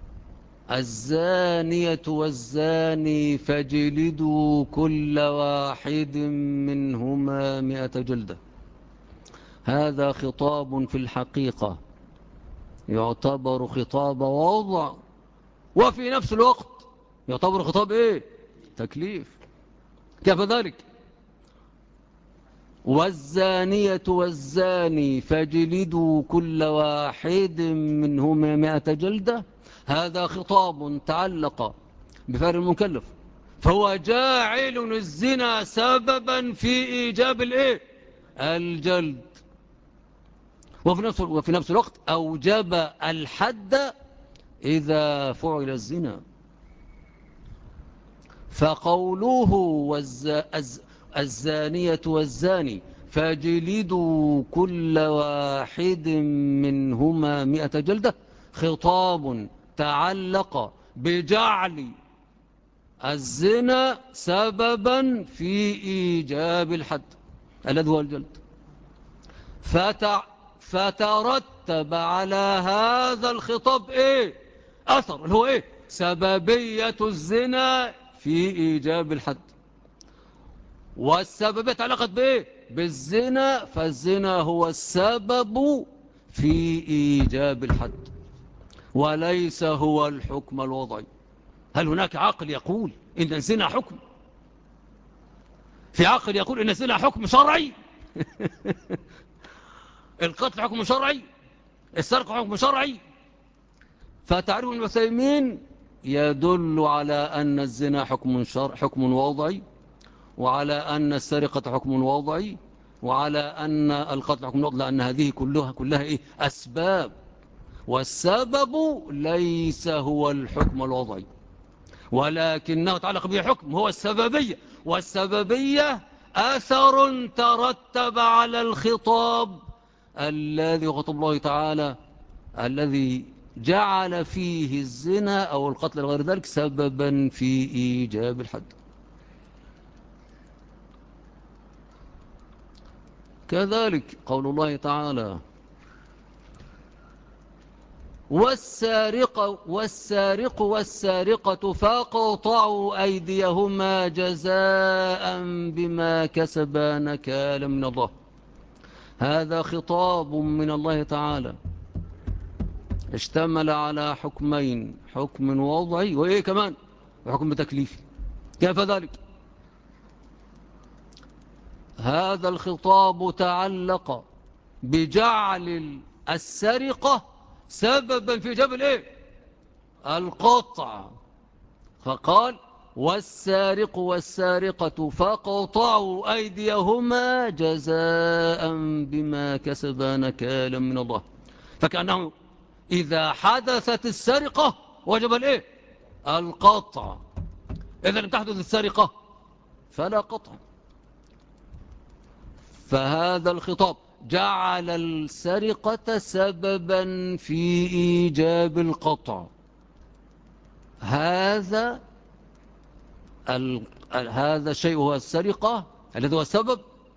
الزانية والزاني فاجلدوا كل واحد منهما 100 جلدة. هذا خطاب في الحقيقة يعتبر خطاب وضع، وفي نفس الوقت يعتبر خطاب ايه؟ تكليف. كيف ذلك؟ والزانية والزاني فاجلدوا كل واحد منهما 100 جلدة. هذا خطاب تعلق بفعل المكلف، فهو جاعل الزنا سببا في إيجاب الايه؟ الجلد. وفي نفس الوقت أوجب الحد إذا فعل الزنا. فقوله الزانية والزاني فاجلدوا كل واحد منهما 100 جلدة خطاب تعلق بجعل الزنا سببا في إيجاب الحد الذي هو الجلد. فترتب على هذا الخطاب ايه؟ أثر اللي هو ايه؟ سببية الزنا في إيجاب الحد. والسببية تعلقت بايه؟ بالزنا، فالزنا هو السبب في إيجاب الحد وليس هو الحكم الوضعي. هل هناك عقل يقول إن الزنا حكم؟ في عقل يقول إن الزنا حكم شرعي؟ القتل حكم شرعي؟ السرقة حكم شرعي؟ فتعريف ابن عثيمين يدل على أن الزنا حكم وضعي، وعلى أن السرقة حكم وضعي، وعلى أن القتل حكم وضعي، لأن هذه كلها إيه؟ أسباب، والسبب ليس هو الحكم الوضعي، ولكنه تعلق به حكم هو السببية، والسببية أثر ترتب على الخطاب الذي خطب الله تعالى الذي جعل فيه الزنا أو القتل غير ذلك سببا في إيجاب الحد. كذلك قول الله تعالى والسارق والسارقة فاقطعوا أيديهما جزاء بما كسبا نكالا من الله. هذا خطاب من الله تعالى اشتمل على حكمين، حكم وضعي وإيه كمان وحكم تكليفي. كيف ذلك؟ هذا الخطاب تعلق بجعل السرقة سببا في جبل ايه القطع، فقال والسارق والسارقة فقطعوا أيديهما جزاء بما كسبا نكالا من الله. فكأنه إذا حدثت السرقة وجب الايه القطع، إذا لم تحدث السرقة فلا قطع. فهذا الخطاب جعل السرقة سببا في إيجاب القطع. هذا الشيء هو السرقة الذي هو السبب،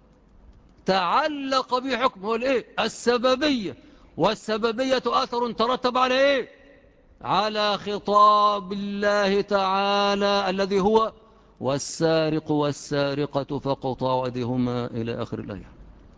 تعلق بحكمه الايه السببية، والسببية أثر ترتب على ايه على خطاب الله تعالى الذي هو والسارق والسارقة فقطعوا أيديهما إلى آخر الآية.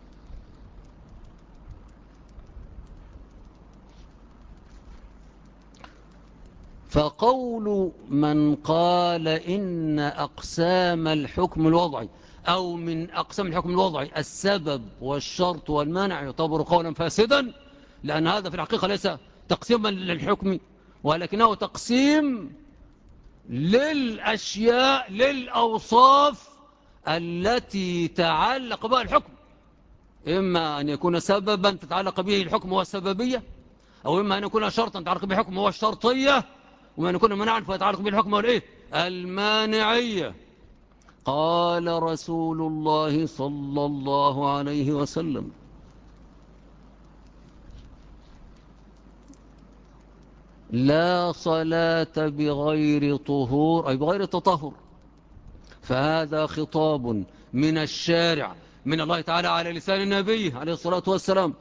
فقول من قال إن أقسام الحكم الوضعي أو من أقسام الحكم الوضعي السبب والشرط والمانع يعتبر قولا فاسدا، لأن هذا في الحقيقة ليس تقسيما للحكم ولكنه تقسيم للأشياء للأوصاف التي تعلق بها الحكم، إما أن يكون سببا تتعلق به الحكم والسببية، أو إما أن يكون شرطا تتعلق به الحكم والشرطية، وما يكون منعا فيتعلق بالحكم والإيه المانعية. قال رسول الله صلى الله عليه وسلم لا صلاة بغير طهور أي بغير تطهر. فهذا خطاب من الشارع من الله تعالى على لسان النبي عليه الصلاة والسلام،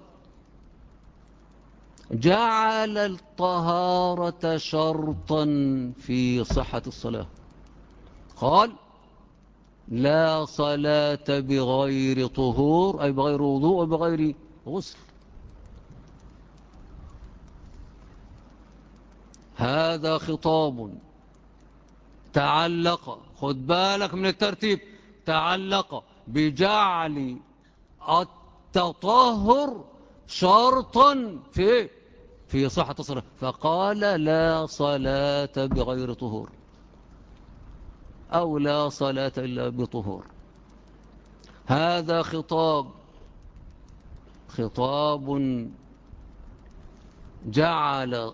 جعل الطهارة شرطا في صحة الصلاة. قال لا صلاة بغير طهور أي بغير وضوء وبغير غسل. هذا خطاب تعلق، خد بالك من الترتيب، تعلق بجعل التطهر شرطا في صحة الصلاة، فقال لا صلاة بغير طهور أو لا صلاة إلا بطهور. هذا خطاب جعل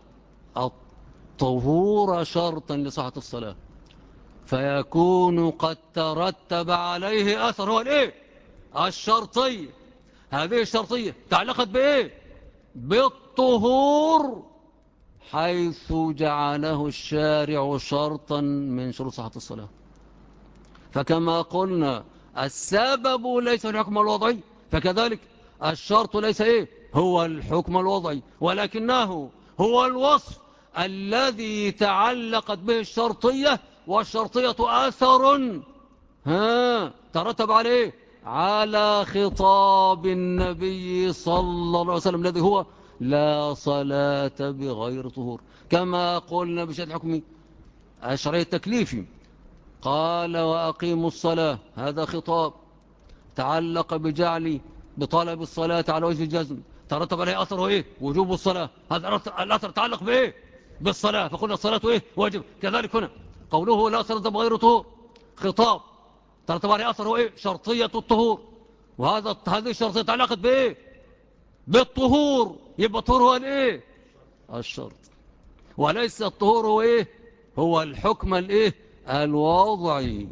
الطهور شرطا لصحة الصلاة، فيكون قد ترتب عليه أثر هو الإيه الشرطية. هذه الشرطية تعلقت بإيه بالطهور، حيث جعله الشارع شرطا من شروط صحة الصلاة. فكما قلنا السبب ليس الحكم الوضعي، فكذلك الشرط ليس إيه هو الحكم الوضعي، ولكنه هو الوصف الذي تعلقت به الشرطية، والشرطية أثر ترتب عليه على خطاب النبي صلى الله عليه وسلم الذي هو لا صلاة بغير طهور. كما قلنا بشأن الحكم الشرعي التكليفي، قال وأقيموا الصلاة، هذا خطاب تعلق بطلب الصلاة على وجه الجزم، ترتب عليه أثره إيه وجوب الصلاة. هذا الأثر تعلق بإيه بالصلاة، فقلنا الصلاة إيه واجب. كذلك هنا قوله لا صلاة بغير طهور خطاب ترتب عليه أثره إيه شرطية الطهور، هذه الشرطية تعلقت بإيه بالطهور، يبقى الطهور هو الإيه الشرط، وليس الطهور هو إيه هو الحكم الإيه الوضعي.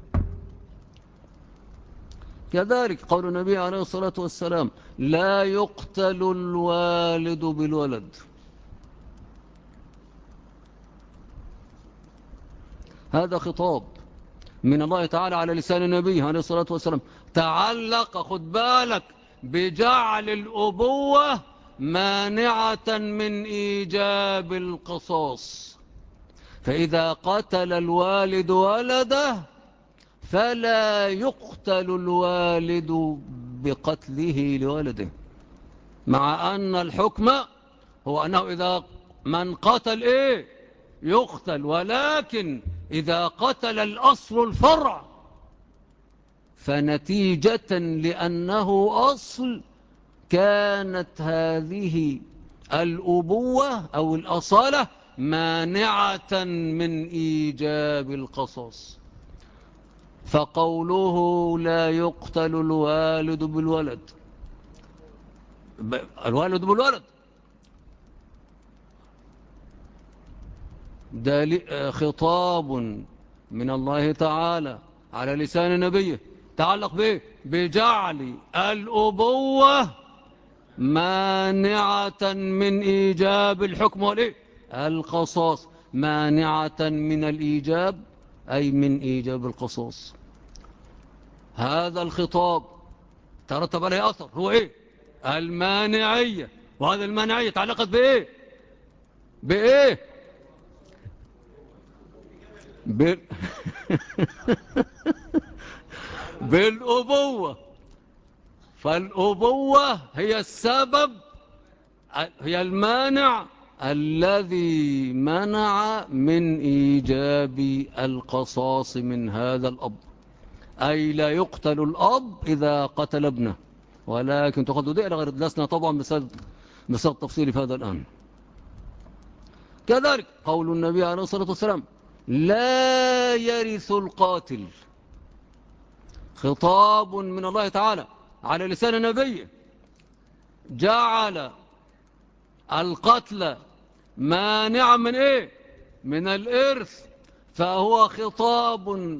كذلك قول النبي عليه الصلاة والسلام لا يقتل الوالد بالولد. هذا خطاب من الله تعالى على لسان نبيه عليه الصلاة والسلام، تعلق خد بالك بجعل الأبوة مانعة من إيجاب القصاص. فإذا قتل الوالد ولده فلا يقتل الوالد بقتله لولده، مع أن الحكم هو أنه إذا من قتل يقتل، ولكن إذا قتل الأصل الفرع فنتيجة لأنه أصل كانت هذه الأبوة أو الأصالة مانعة من إيجاب القصاص. فقوله لا يقتل الوالد بالولد، الوالد بالولد ده خطاب من الله تعالى على لسان نبيه تعلق به بجعل الأبوة مانعة من إيجاب الحكم القصاص، مانعة من الإيجاب أي من إيجاب القصاص. هذا الخطاب ترتب عليه أثر هو المانعية، وهذا المانعية تعلقت بإيه بالأبوة. فالأبوة هي السبب، هي المانع الذي منع من إيجاب القصاص من هذا الأب، أي لا يقتل الأب إذا قتل ابنه، ولكن تقدد إلى غير لسنا طبعا بسبب التفصيل في هذا الآن. كذلك قول النبي عليه الصلاة والسلام لا يرث القاتل، خطاب من الله تعالى على لسان نبيه جعل القتل مانع من من الإرث، فهو خطاب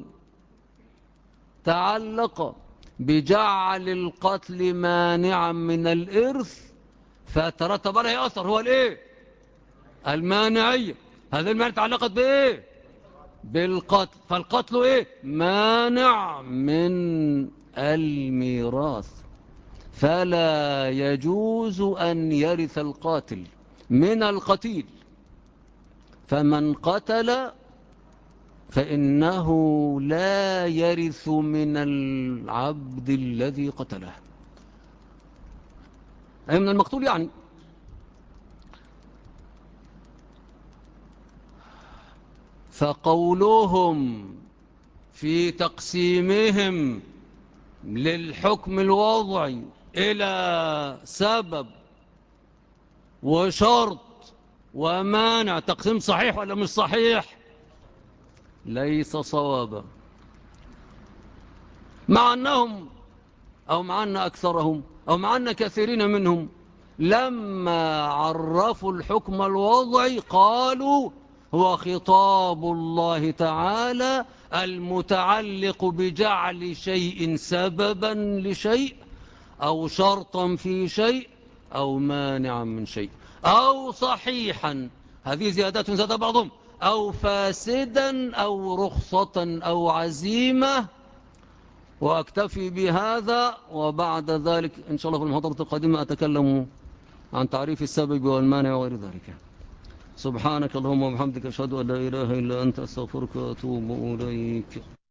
تعلق بجعل القتل مانعا من الإرث، فترتب عليه أثر هو المانعية. هذا المانع تعلقت بالقتل، فالقتل مانع من الميراث، فلا يجوز أن يرث القاتل من القتيل، فمن قتل فإنه لا يرث من العبد الذي قتله، أي من المقتول يعني. فقولهم في تقسيمهم للحكم الوضعي إلى سبب وشرط ومانع، تقسيم صحيح ولا مش صحيح؟ ليس صوابا، مع أنهم أو مع أن أكثرهم أو مع أن كثيرين منهم لما عرفوا الحكم الوضعي قالوا هو خطاب الله تعالى المتعلق بجعل شيء سببا لشيء أو شرطا في شيء أو مانعا من شيء أو صحيحا، هذه زيادات زاد بعضهم، أو فاسدا أو رخصة أو عزيمة. وأكتفي بهذا، وبعد ذلك إن شاء الله في المحاضرة القادمة أتكلم عن تعريف السبب والمانع وغير ذلك. سبحانك اللهم وبحمدك أشهد أن لا إله إلا أنت أستغفرك وأتوب إليك.